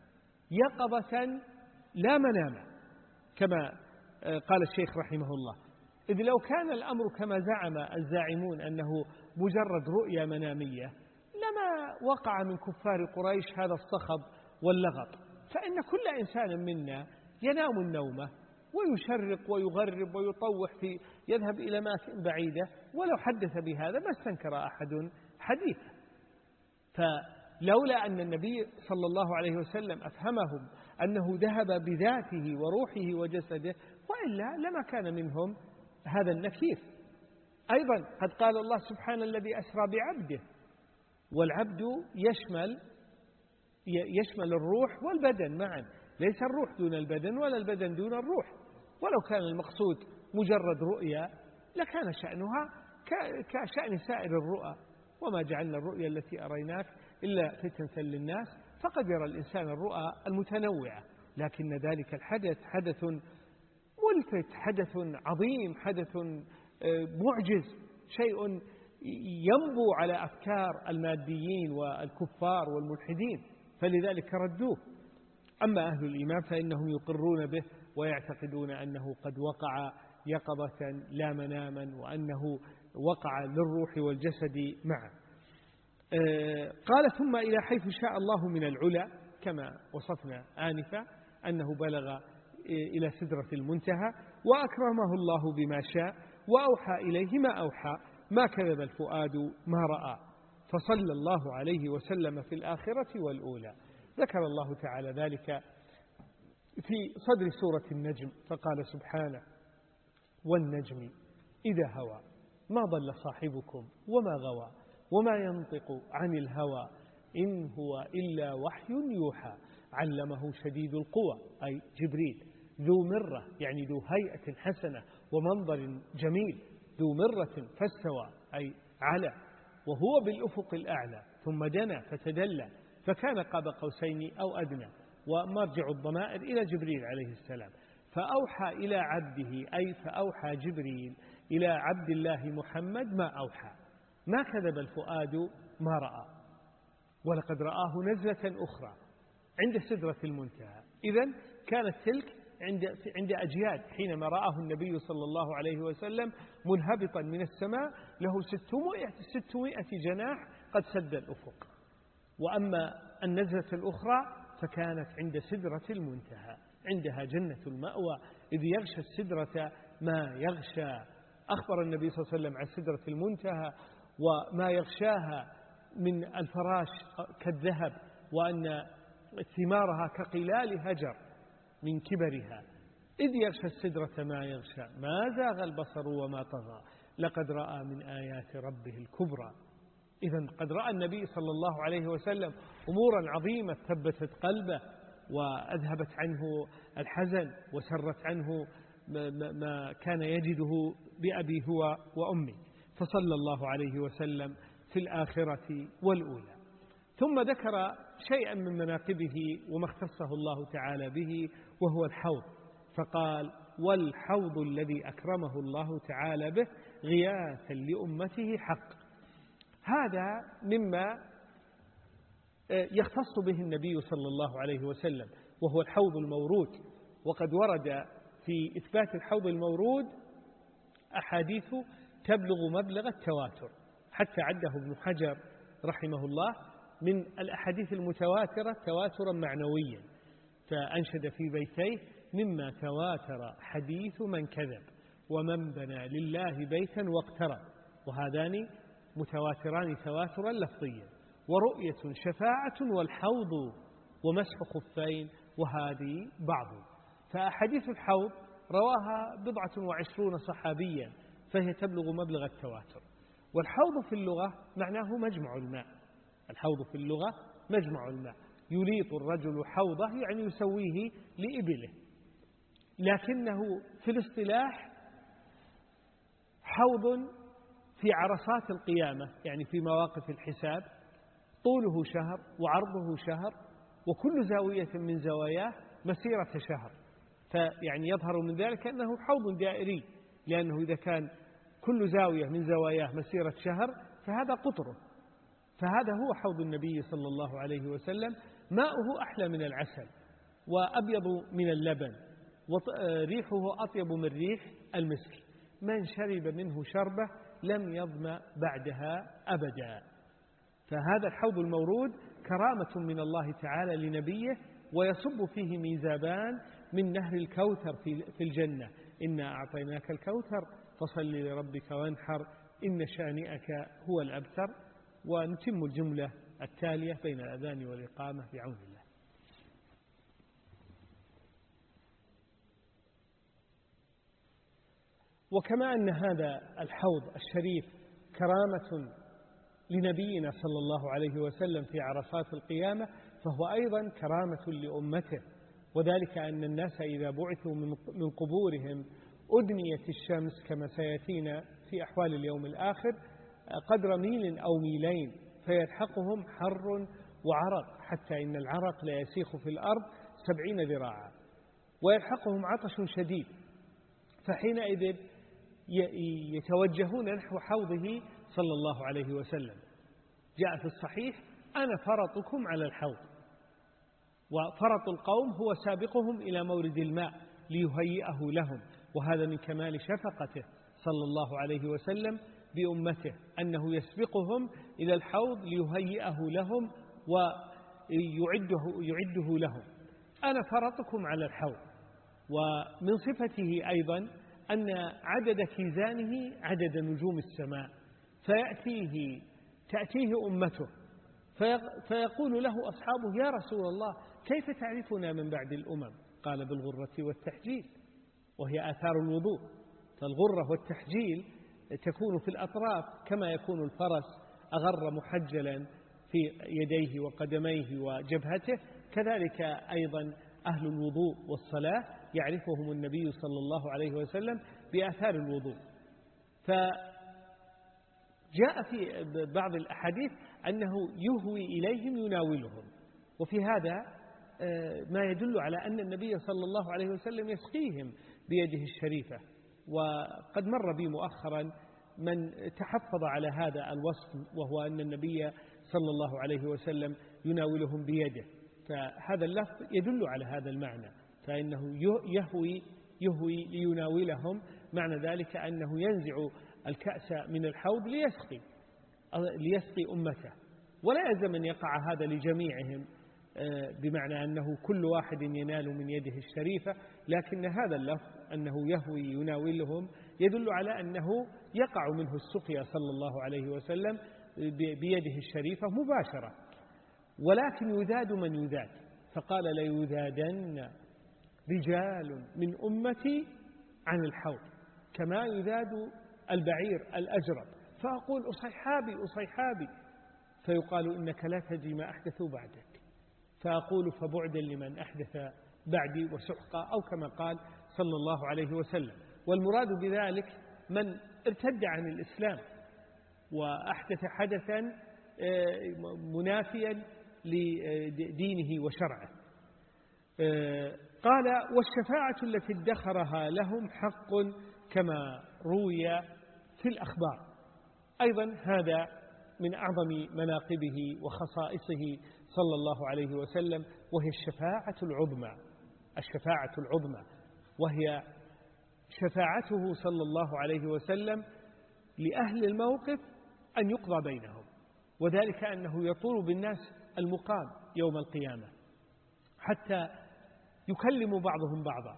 يقظة لا مناما، كما قال الشيخ رحمه الله. إذ لو كان الأمر كما زعم الزاعمون أنه مجرد رؤيا منامية لما وقع من كفار قريش هذا الصخب واللغط، فإن كل إنسان منا ينام النومة ويشرق ويغرب ويطوح في يذهب إلى أماكن بعيدة، ولو حدث بهذا ما استنكر أحد حديثا. فلولا أن النبي صلى الله عليه وسلم أفهمهم أنه ذهب بذاته وروحه وجسده، وإلا لما كان منهم هذا النكير. أيضا قد قال الله سبحانه: الذي أسرى بعبده، والعبد يشمل يشمل الروح والبدن معا، ليس الروح دون البدن ولا البدن دون الروح. ولو كان المقصود مجرد رؤيا لكان شأنها كشأن سائر الرؤى، وما جعلنا الرؤيا التي أريناك إلا فتنة للناس، فقد يرى الإنسان الرؤى المتنوعة، لكن ذلك الحدث حدث ملفت، حدث عظيم، حدث معجز، شيء ينبو على أفكار الماديين والكفار والملحدين، فلذلك ردوه. أما أهل الإيمان فإنهم يقرون به ويعتقدون أنه قد وقع يقظة لا مناما، وأنه وقع للروح والجسد معا. قال: ثم إلى حيث شاء الله من العلا، كما وصفنا آنفا أنه بلغ إلى سدرة المنتهى وأكرمه الله بما شاء وأوحى إليه ما أوحى، ما كذب الفؤاد ما رأى، فصلى الله عليه وسلم في الآخرة والأولى. ذكر الله تعالى ذلك في صدر سورة النجم، فقال سبحانه: والنجم إذا هوى ما ضل صاحبكم وما غوى وما ينطق عن الهوى إن هو إلا وحي يوحى علمه شديد القوى، أي جبريل، ذو مرة يعني ذو هيئة حسنة ومنظر جميل، ذو مرة فاستوى أي على، وهو بالأفق الأعلى، ثم دنا فتدلى فكان قاب قوسين أو أدنى. ومرجع الضمائر إلى جبريل عليه السلام. فأوحى إلى عبده، أي فأوحى جبريل إلى عبد الله محمد ما أوحى، ما كذب الفؤاد ما رأى، ولقد رآه نزلة أخرى عند سدرة المنتهى. إذن كانت تلك عند عند أجياد، حينما رآه النبي صلى الله عليه وسلم منهبطا من السماء له ستمائة جناح قد سد الأفق. وأما النزلة الأخرى فكانت عند سدرة المنتهى، عندها جنة المأوى، إذ يغشى السدرة ما يغشى. أخبر النبي صلى الله عليه وسلم عن سدرة المنتهى وما يغشاها من الفراش كالذهب، وأن ثمارها كقلال هجر من كبرها، إذ يغشى السدرة ما يغشى ما زاغ البصر وما طغى لقد رأى من آيات ربه الكبرى. إذن قد رأى النبي صلى الله عليه وسلم أمورا عظيمة ثبتت قلبه وأذهبت عنه الحزن وسرت عنه ما كان يجده بأبي هو وأمي، فصلى الله عليه وسلم في الآخرة والأولى. ثم ذكر شيئا من مناقبه وما اختصه الله تعالى به، وهو الحوض، فقال: والحوض الذي أكرمه الله تعالى به غياثا لأمته حق. هذا مما يختص به النبي صلى الله عليه وسلم، وهو الحوض المورود. وقد ورد في إثبات الحوض المورود أحاديث تبلغ مبلغ التواتر، حتى عده ابن حجر رحمه الله من الأحاديث المتواترة تواترا معنويا، فأنشد في بيتيه: مما تواتر حديث من كذب ومن بنى لله بيتا واقترب، وهذان متواتران تواترا لفظيا، ورؤية شفاعة والحوض ومسح خفين، وهذه بعض. فأحاديث الحوض رواها بضعة وعشرون صحابيا، فهي تبلغ مبلغ التواتر. والحوض في اللغة معناه مجمع الماء، الحوض في اللغة مجمع الماء، يليط الرجل حوضه يعني يسويه لإبله، لكنه في الاصطلاح حوض في عرصات القيامة، يعني في مواقف الحساب، طوله شهر وعرضه شهر، وكل زاوية من زواياه مسيرة شهر، فيعني يظهر من ذلك أنه حوض دائري، لأنه إذا كان كل زاوية من زواياه مسيرة شهر فهذا قطره. فهذا هو حوض النبي صلى الله عليه وسلم، ماؤه أحلى من العسل وأبيض من اللبن، وريحه أطيب من ريح المسك، من شرب منه شربة لم يظمأ بعدها أبدا. فهذا الحوض المورود كرامة من الله تعالى لنبيه، ويصب فيه ميزابان من نهر الكوثر في الجنة: إنا أعطيناك الكوثر فصل لربك وانحر إن شانئك هو الأبتر. ونتم الجملة التالية بين الأذان والإقامة بعون الله. وكما أن هذا الحوض الشريف كرامة لنبينا صلى الله عليه وسلم في عرصات القيامة، فهو أيضا كرامة لأمته، وذلك أن الناس إذا بعثوا من قبورهم أدنيت الشمس كما سيأتينا في أحوال اليوم الآخر قدر ميل أو ميلين، فيلحقهم حر وعرق، حتى إن العرق لا يسيخ في الأرض سبعين ذراعا، ويلحقهم عطش شديد، فحينئذ يتوجهون نحو حوضه صلى الله عليه وسلم. جاء في الصحيح: أنا فرطكم على الحوض. وفرط القوم هو سابقهم إلى مورد الماء ليهيئه لهم، وهذا من كمال شفقته صلى الله عليه وسلم بأمته، أنه يسبقهم إلى الحوض ليهيئه لهم ويعده يعده لهم. أنا فرطكم على الحوض. ومن صفته أيضا أن عدد كيزانه عدد نجوم السماء، فيأتيه تأتيه أمته فيقول له أصحابه: يا رسول الله كيف تعرفنا من بعد الأمم؟ قال: بالغرة والتحجيل، وهي آثار الوضوء. فالغرة والتحجيل تكون في الأطراف، كما يكون الفرس أغر محجلا في يديه وقدميه وجبهته، كذلك أيضا أهل الوضوء والصلاة يعرفهم النبي صلى الله عليه وسلم بآثار الوضوء. فجاء في بعض الأحاديث أنه يهوي إليهم يناولهم، وفي هذا ما يدل على أن النبي صلى الله عليه وسلم يسقيهم بيده الشريفة. وقد مر بي مؤخرا من تحفظ على هذا الوصف، وهو أن النبي صلى الله عليه وسلم يناولهم بيده، فهذا اللفظ يدل على هذا المعنى، فإنه يهوي يهوي ليناولهم، معنى ذلك أنه ينزع الكأس من الحوض ليسقي ليسقي أمته. ولا يلزم أن يقع هذا لجميعهم، بمعنى أنه كل واحد ينال من يده الشريفة، لكن هذا اللفظ أنه يهوي يناولهم يدل على أنه يقع منه السقيا صلى الله عليه وسلم بيده الشريفة مباشرة. ولكن يذاد من يذاد، فقال: ليذادن رجال من أمتي عن الحوض كما يذاد البعير الأجرب، فأقول: أصيحابي أصيحابي، فيقال: إنك لا تدري ما أحدثوا بعدك، فأقول: فبعدا لمن أحدث بعدي وسحقا، أو كما قال صلى الله عليه وسلم. والمراد بذلك من ارتد عن الإسلام وأحدث حدثا منافيا لدينه وشرعه. قال: والشفاعة التي ادخرها لهم حق كما روي في الأخبار. أيضا هذا من أعظم مناقبه وخصائصه صلى الله عليه وسلم، وهي الشفاعة العظمى. الشفاعة العظمى وهي شفاعته صلى الله عليه وسلم لأهل الموقف أن يقضى بينهم، وذلك أنه يطول بالناس المقام يوم القيامة حتى يكلم بعضهم بعضا،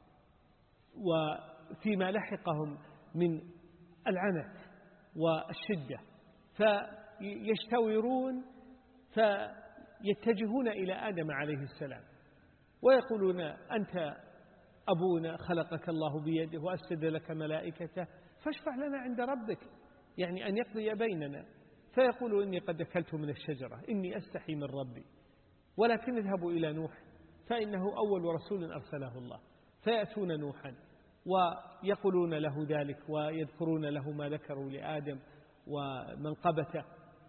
وفيما لحقهم من العنت والشدة، فيشتورون فيتجهون إلى آدم عليه السلام ويقولون: أنت أبونا خلقك الله بيده وأسجد لك ملائكته، فاشفع لنا عند ربك، يعني أن يقضي بيننا. فيقول: إني قد أكلت من الشجرة، إني أستحي من ربي، ولكن اذهبوا إلى نوح فإنه أول رسول أرسله الله. فيأتون نوحا ويقولون له ذلك ويذكرون له ما ذكروا لآدم ومنقبته،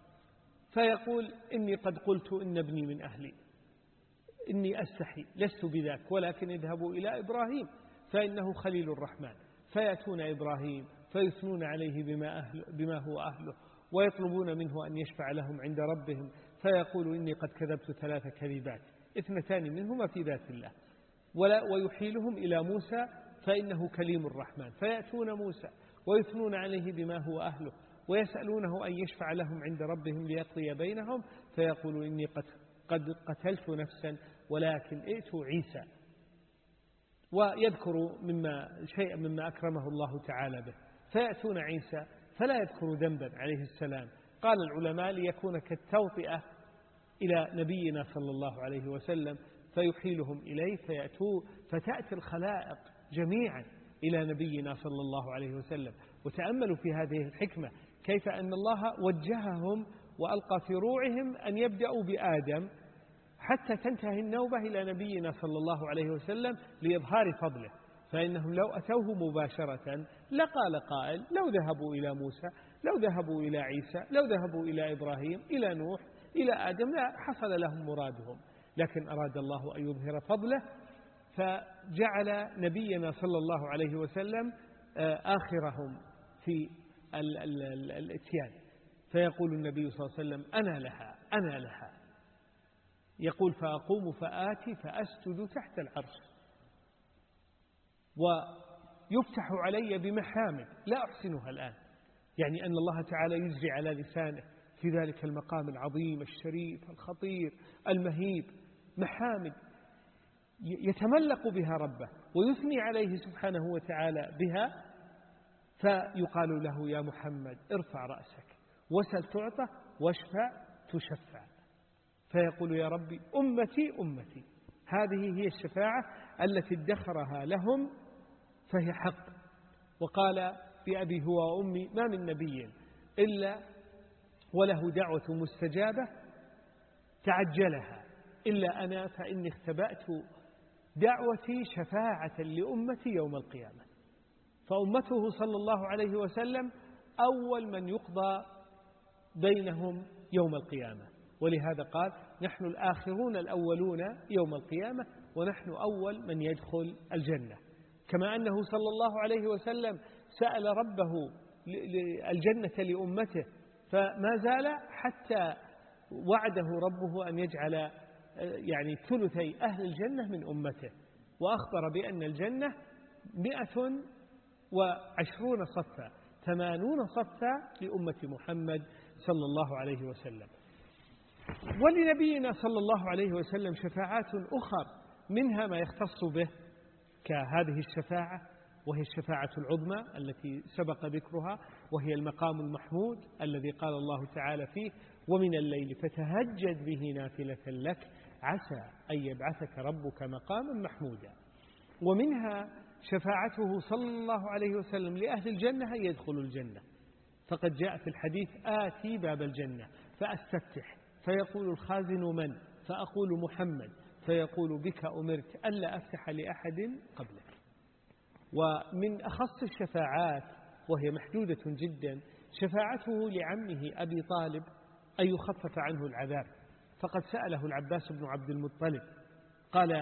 فيقول: إني قد قلت إن ابني من أهلي، إني أستحي لست بذاك، ولكن اذهبوا إلى إبراهيم فإنه خليل الرحمن. فيأتون إبراهيم فيثنون عليه بما, أهل بما هو أهله، ويطلبون منه أن يشفع لهم عند ربهم، فيقول: إني قد كذبت ثلاث كذبات، اثنتان منهما في ذات الله. ولا ويحيلهم إلى موسى فإنه كليم الرحمن. فيأتون موسى ويثنون عليه بما هو أهله، ويسألونه أن يشفع لهم عند ربهم ليقضي بينهم، فيقول: إني قد قد قتلت نفسا ولكن ائتوا عيسى. ويذكر مما شيئا مما أكرمه الله تعالى به. فيأتون عيسى فلا يذكر ذنبا عليه السلام. قال العلماء: ليكون كالتوطئة إلى نبينا صلى الله عليه وسلم، فيحيلهم إليه فيأتوا فتأتي الخلائق جميعا إلى نبينا صلى الله عليه وسلم. وتأملوا في هذه الحكمة كيف أن الله وجههم وألقى في روعهم أن يبدأوا بآدم حتى تنتهي النوبة إلى نبينا صلى الله عليه وسلم لإظهار فضله. فإنهم لو أتوه مباشرة لقال قائل: لو ذهبوا إلى موسى، لو ذهبوا إلى عيسى، لو ذهبوا إلى إبراهيم، إلى نوح، إلى آدم، لا حصل لهم مرادهم. لكن أراد الله أن يظهر فضله فجعل نبينا صلى الله عليه وسلم آخرهم في الاتيان. فيقول النبي صلى الله عليه وسلم: أنا لها أنا لها. يقول: فأقوم فآتي فأسجد تحت العرش، ويفتح علي بمحامد لا أحسنها الآن، يعني أن الله تعالى يجري على لسانه في ذلك المقام العظيم الشريف الخطير المهيب محامد يتملق بها ربه ويثني عليه سبحانه وتعالى بها. فيقال له: يا محمد ارفع رأسك وسل تعطى واشفع تشفع. فيقول: يا ربي أمتي أمتي. هذه هي الشفاعة التي ادخرها لهم، فهي حق. وقال: بأبي هو وأمي ما من نبي إلا وله دعوة مستجابة تعجلها إلا أنا، فإني اختبأت دعوتي شفاعة لأمتي يوم القيامة. فأمته صلى الله عليه وسلم أول من يقضى بينهم يوم القيامة، ولهذا قال: نحن الآخرون الأولون يوم القيامة، ونحن أول من يدخل الجنة. كما أنه صلى الله عليه وسلم سأل ربه الجنة لأمته فما زال حتى وعده ربه أن يجعل يعني ثلثي أهل الجنة من أمته، وأخبر بأن الجنة مئة وعشرون صفا، ثمانون صفا لأمة محمد صلى الله عليه وسلم. ولنبينا صلى الله عليه وسلم شفاعات أخر، منها ما يختص به كهذه الشفاعة، وهي الشفاعة العظمى التي سبق ذكرها، وهي المقام المحمود الذي قال الله تعالى فيه: ومن الليل فتهجد به نافلة لك عسى أن يبعثك ربك مقاما محمودا. ومنها شفاعته صلى الله عليه وسلم لأهل الجنة أن يدخلوا الجنة، فقد جاء في الحديث: آتي باب الجنة فأستفتح فيقول الخازن من؟ فأقول محمد، فيقول بك أمرت ألا أفتح لأحد قبلك. ومن أخص الشفاعات وهي محدودة جدا شفاعته لعمه أبي طالب أن يخفف عنه العذاب، فقد سأله العباس بن عبد المطلب قال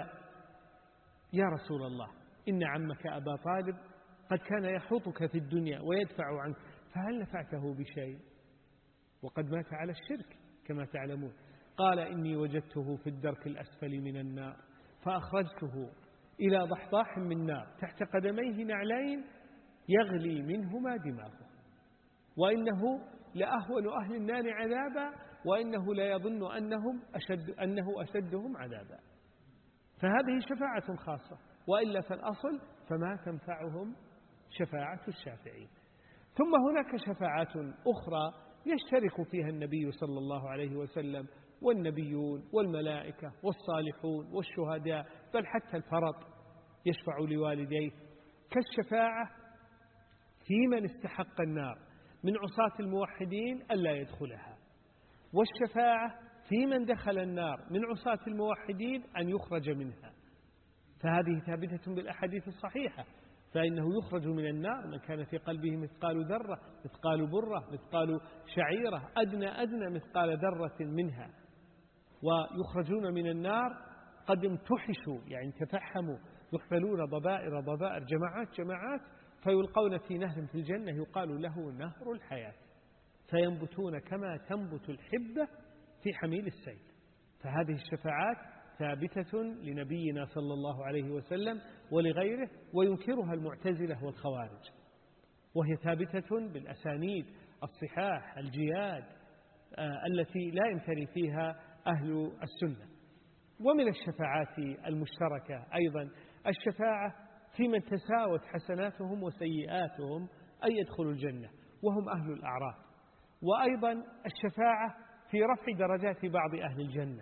يا رسول الله إن عمك أبا طالب قد كان يحوطك في الدنيا ويدفع عنك، فهل نفعته بشيء وقد مات على الشرك كما تعلمون؟ قال إني وجدته في الدرك الأسفل من النار فأخرجته إلى ضحضاح من نار تحت قدميه نعلين يغلي منهما دماغه، وإنه لأهون أهل النار عذابا وإنه لا يظن أنهم أشد أنه أشدهم عذابا. فهذه شفاعة خاصة، وإلا فالأصل فما تنفعهم شفاعة الشافعين. ثم هناك شفاعات أخرى يشترك فيها النبي صلى الله عليه وسلم والنبيون والملائكة والصالحون والشهداء، بل حتى الفرط يشفع لوالديه، كالشفاعة في من استحق النار من عصاة الموحدين ألا يدخلها، والشفاعة في من دخل النار من عصاة الموحدين أن يخرج منها، فهذه ثابتة بالأحاديث الصحيحة، فإنه يخرج من النار من كان في قلبه مثقال ذرة مثقال برة مثقال شعيرة أدنى أدنى مثقال ذرة منها، ويخرجون من النار قد امتحشوا يعني تفحموا، يحملون ضبائر ضبائر جماعات جماعات فيلقون في نهر في الجنة يقال له نهر الحياة، فينبتون كما تنبت الحبة في حميل السيل. فهذه الشفاعات ثابتة لنبينا صلى الله عليه وسلم ولغيره، وينكرها المعتزلة والخوارج، وهي ثابتة بالأسانيد الصحاح الجياد آه التي لا يمتري فيها أهل السنة. ومن الشفاعات المشتركة أيضا الشفاعة في من تساوت حسناتهم وسيئاتهم أن يدخلوا الجنة وهم أهل الأعراف، وأيضا الشفاعة في رفع درجات بعض أهل الجنة،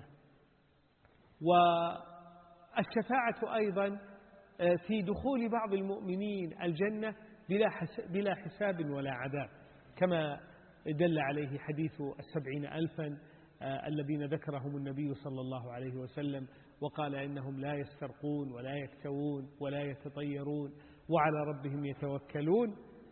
والشفاعة أيضا في دخول بعض المؤمنين الجنة بلا حساب ولا عذاب، كما دل عليه حديث السبعين ألفا الذين ذكرهم النبي صلى الله عليه وسلم وقال إنهم لا يسترقون ولا يكتوون ولا يتطيرون وعلى ربهم يتوكلون.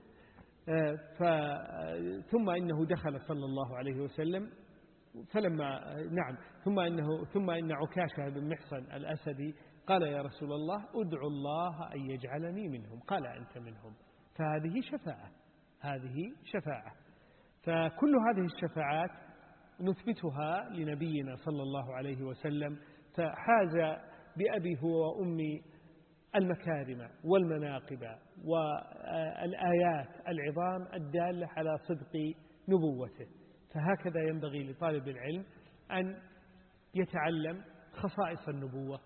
ثم إنه دخل صلى الله عليه وسلم فلما نعم ثم إنه ثم إن عكاشة بن محصن الأسدي قال يا رسول الله ادعو الله أن يجعلني منهم، قال أنت منهم، فهذه شفاعة هذه شفاعة. فكل هذه الشفاعات نثبتها لنبينا صلى الله عليه وسلم، فحاز بأبي هو وأمي المكارم والمناقب والآيات العظام الدالة على صدق نبوته. فهكذا ينبغي لطالب العلم أن يتعلم خصائص النبوة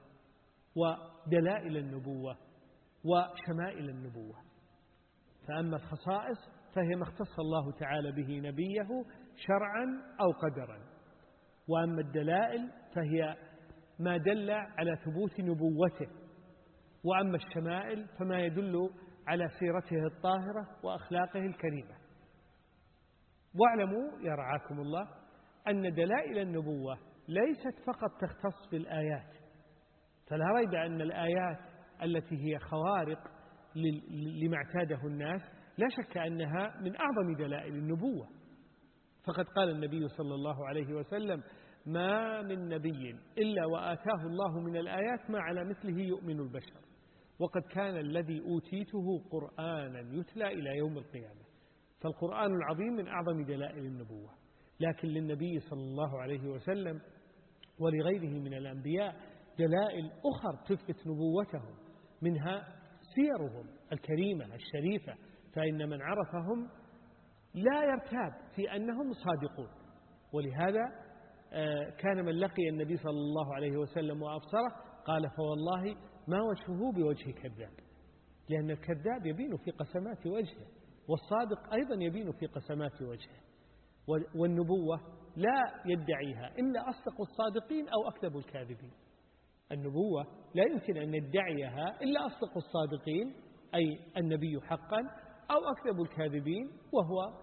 ودلائل النبوة وشمائل النبوة. فأما الخصائص فهي ما اختص الله تعالى به نبيه شرعا أو قدرا، وأما الدلائل فهي ما دل على ثبوت نبوته، وأما الشمائل فما يدل على سيرته الطاهرة وأخلاقه الكريمة. واعلموا يا رعاكم الله أن دلائل النبوة ليست فقط تختص بالآيات، فلا ريب أن الآيات التي هي خوارق لما اعتاده الناس لا شك أنها من أعظم دلائل النبوة، فقد قال النبي صلى الله عليه وسلم ما من نبي إلا وآتاه الله من الآيات ما على مثله يؤمن البشر، وقد كان الذي أوتيته قرآنا يتلى إلى يوم القيامة. فالقرآن العظيم من أعظم دلائل النبوة، لكن للنبي صلى الله عليه وسلم ولغيره من الأنبياء دلائل أخر تثبت نبوتهم، منها سيرهم الكريمة الشريفة، فإن من عرفهم لا يرتاب في أنهم صادقون. ولهذا كان من لقي النبي صلى الله عليه وسلم وأبصره قال فوالله ما وجهه بوجه كذاب، لأن الكذاب يبين في قسمات وجهه، والصادق أيضا يبين في قسمات وجهه. والنبوة لا يدعيها إلا أصدق الصادقين أو أكذب الكاذبين. النبوة لا يمكن أن ندعيها إلا أصدق الصادقين أي النبي حقا أو أكذب الكاذبين وهو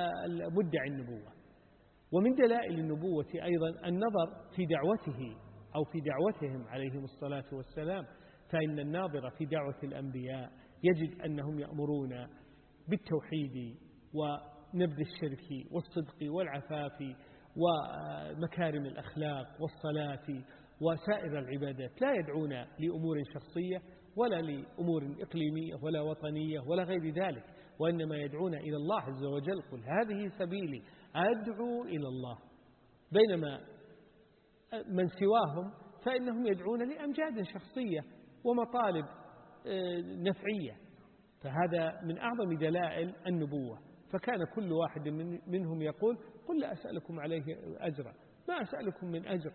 مدعي النبوة. ومن دلائل النبوة أيضا النظر في دعوته أو في دعوتهم عليهم الصلاة والسلام، فإن الناظر في دعوة الأنبياء يجد أنهم يأمرون بالتوحيد ونبذ الشرك والصدق والعفاف ومكارم الأخلاق والصلاة وسائر العبادات، لا يدعون لأمور شخصية ولا لأمور إقليمية ولا وطنية ولا غير ذلك، وإنما يدعون إلى الله عز وجل: قل هذه سبيلي أدعو إلى الله. بينما من سواهم فإنهم يدعون لأمجاد شخصية ومطالب نفعية، فهذا من أعظم دلائل النبوة. فكان كل واحد منهم يقول: قل لا أسألكم عليه أجرا، ما أسألكم من أجر.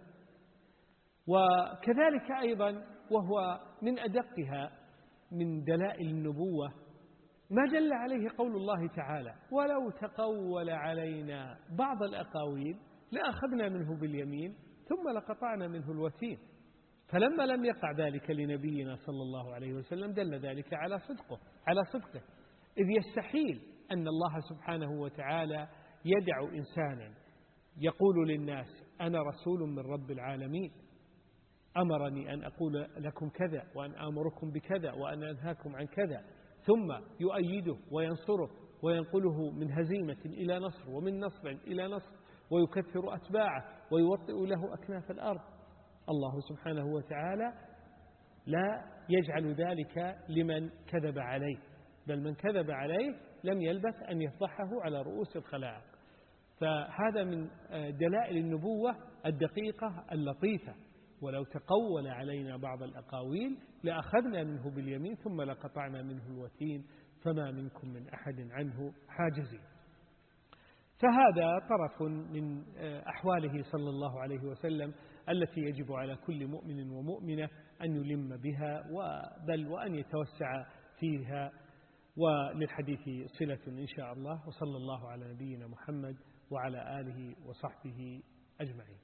وكذلك أيضا، وهو من أدقها من دلائل النبوة، ما دل عليه قول الله تعالى: ولو تقول علينا بعض الأقاويل لأخذنا منه باليمين ثم لقطعنا منه الوتين. فلما لم يقع ذلك لنبينا صلى الله عليه وسلم دل ذلك على صدقه على صدقه إذ يستحيل أن الله سبحانه وتعالى يدع إنسانا يقول للناس: أنا رسول من رب العالمين، أمرني أن أقول لكم كذا وأن آمركم بكذا وأن أنهاكم عن كذا، ثم يؤيده وينصره وينقله من هزيمة إلى نصر ومن نصر إلى نصر ويكثر أتباعه ويوطئ له أكناف الأرض. الله سبحانه وتعالى لا يجعل ذلك لمن كذب عليه، بل من كذب عليه لم يلبث أن يفضحه على رؤوس الخلائق. فهذا من دلائل النبوة الدقيقة اللطيفة: ولو تقول علينا بعض الأقاويل لأخذنا منه باليمين ثم لقطعنا منه الوتين فما منكم من أحد عنه حاجزين. فهذا طرف من أحواله صلى الله عليه وسلم التي يجب على كل مؤمن ومؤمنة أن يلم بها بل وأن يتوسع فيها. وللحديث صلة إن شاء الله، وصلى الله على نبينا محمد وعلى آله وصحبه أجمعين.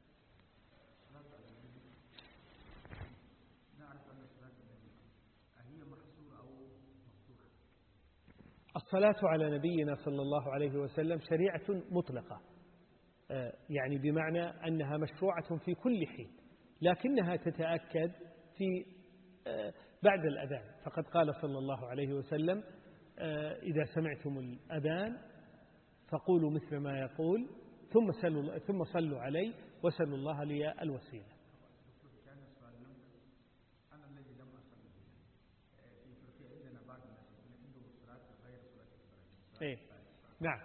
الصلاة على نبينا صلى الله عليه وسلم شريعة مطلقة، يعني بمعنى أنها مشروعة في كل حين، لكنها تتأكد في بعد الأذان. فقد قال صلى الله عليه وسلم: إذا سمعتم الأذان فقولوا مثل ما يقول ثم صلوا, ثم صلوا علي وسلوا الله لي الوسيلة. أنا الذي لم أصلي في تركيا عندنا بعض الناس عنده صلاة غير صلاة إيه؟ نعم.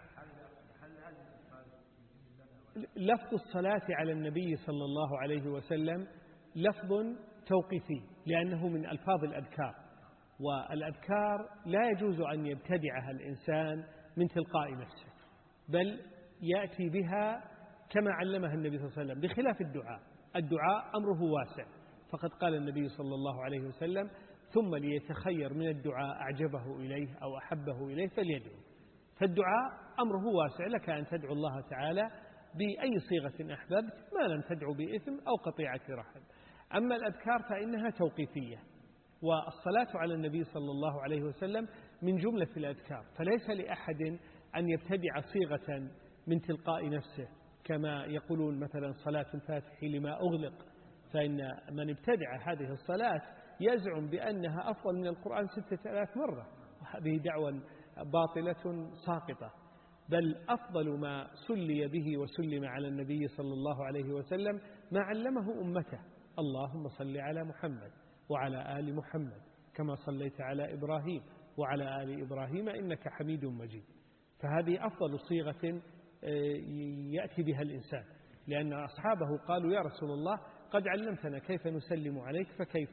لفظ الصلاة على النبي صلى الله عليه وسلم لفظ توقيفي، لأنه من ألفاظ الأذكار، والأذكار لا يجوز أن يبتدعها الإنسان من تلقاء نفسه، بل يأتي بها كما علمها النبي صلى الله عليه وسلم، بخلاف الدعاء. الدعاء أمره واسع، فقد قال النبي صلى الله عليه وسلم: ثم ليتخير من الدعاء أعجبه إليه أو أحبه إليه فليدعو. فالدعاء أمره واسع، لك أن تدعو الله تعالى بأي صيغة أحببت ما لم تدعو بإثم أو قطيعة رحم. أما الأذكار فإنها توقيفية، والصلاة على النبي صلى الله عليه وسلم من جملة الأذكار، فليس لأحد أن يبتدع صيغة من تلقاء نفسه، كما يقولون مثلا صلاة الفاتح لما أغلق، فإن من ابتدع هذه الصلاة يزعم بأنها أفضل من القرآن ستة آلاف مرة، وهذه دعوة باطلة ساقطة. بل أفضل ما سلي به وسلم على النبي صلى الله عليه وسلم ما علمه أمته: اللهم صل على محمد وعلى آل محمد كما صليت على إبراهيم وعلى آل إبراهيم إنك حميد مجيد. فهذه أفضل صيغة يأتي بها الإنسان، لأن أصحابه قالوا: يا رسول الله قد علمتنا كيف نسلم عليك فكيف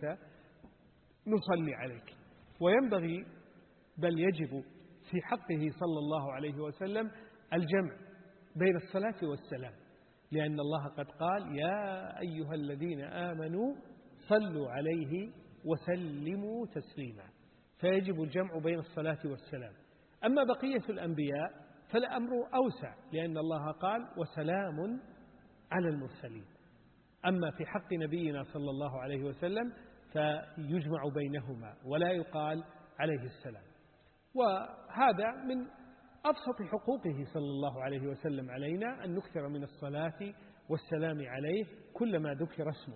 نصلي عليك. وينبغي بل يجب في حقه صلى الله عليه وسلم الجمع بين الصلاة والسلام، لأن الله قد قال: يا أيها الذين آمنوا صلوا عليه وسلموا تسليما. فيجب الجمع بين الصلاة والسلام. أما بقية الأنبياء فالأمر أوسع، لأن الله قال: وسلام على المرسلين. أما في حق نبينا صلى الله عليه وسلم فيجمع بينهما ولا يقال عليه السلام. وهذا من أبسط حقوقه صلى الله عليه وسلم علينا، أن نكثر من الصلاة والسلام عليه كلما ذكر اسمه،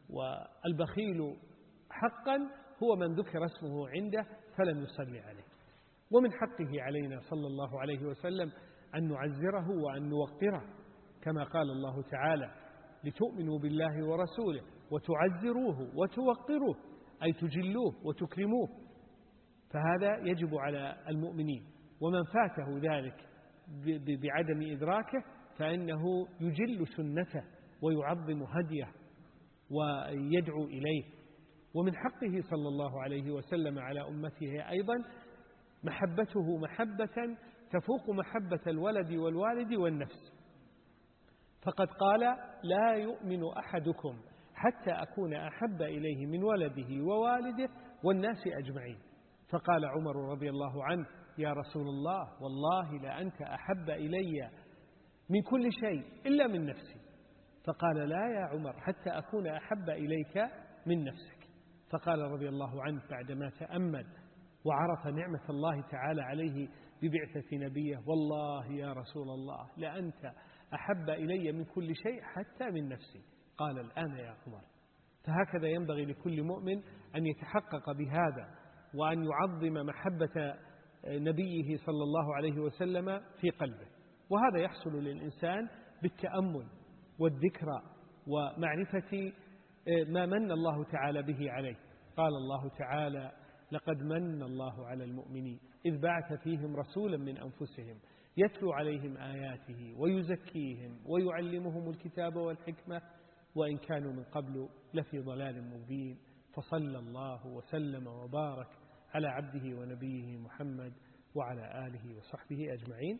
والبخيل حقا هو من ذكر اسمه عنده فلم يصلي عليه. ومن حقه علينا صلى الله عليه وسلم أن نعزره وأن نوقره، كما قال الله تعالى: لتؤمنوا بالله ورسوله وتعزروه وتوقروه، أي تجلوه وتكرموه. فهذا يجب على المؤمنين، ومن فاته ذلك بعدم إدراكه فإنه يجل سنته ويعظم هديه ويدعو إليه. ومن حقه صلى الله عليه وسلم على أمته أيضا محبته محبة تفوق محبة الولد والوالد والنفس، فقد قال: لا يؤمن أحدكم حتى أكون أحب إليه من ولده ووالده والناس أجمعين. فقال عمر رضي الله عنه: يا رسول الله، والله لأنت أحب إلي من كل شيء إلا من نفسي. فقال: لا يا عمر، حتى أكون أحب إليك من نفسك. فقال رضي الله عنه بعدما تأمل وعرف نعمة الله تعالى عليه ببعثة نبيه: والله يا رسول الله لأنت أحب إلي من كل شيء حتى من نفسي. قال: الآن يا عمر. فهكذا ينبغي لكل مؤمن أن يتحقق بهذا، وأن يعظم محبة نبيه صلى الله عليه وسلم في قلبه. وهذا يحصل للإنسان بالتأمل والذكرى ومعرفة ما من الله تعالى به عليه. قال الله تعالى: لقد من الله على المؤمنين إذ بعث فيهم رسولا من أنفسهم يتلو عليهم آياته ويزكيهم ويعلمهم الكتاب والحكمة وإن كانوا من قبل لفي ضلال مبين. فصلى الله وسلم وبارك على عبده ونبيه محمد وعلى آله وصحبه أجمعين.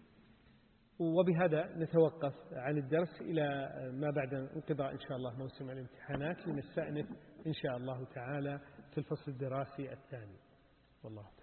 وبهذا نتوقف عن الدرس إلى ما بعد انقضاء إن شاء الله موسم الامتحانات، لنستأنف إن شاء الله تعالى في الفصل الدراسي الثاني. والله تعالى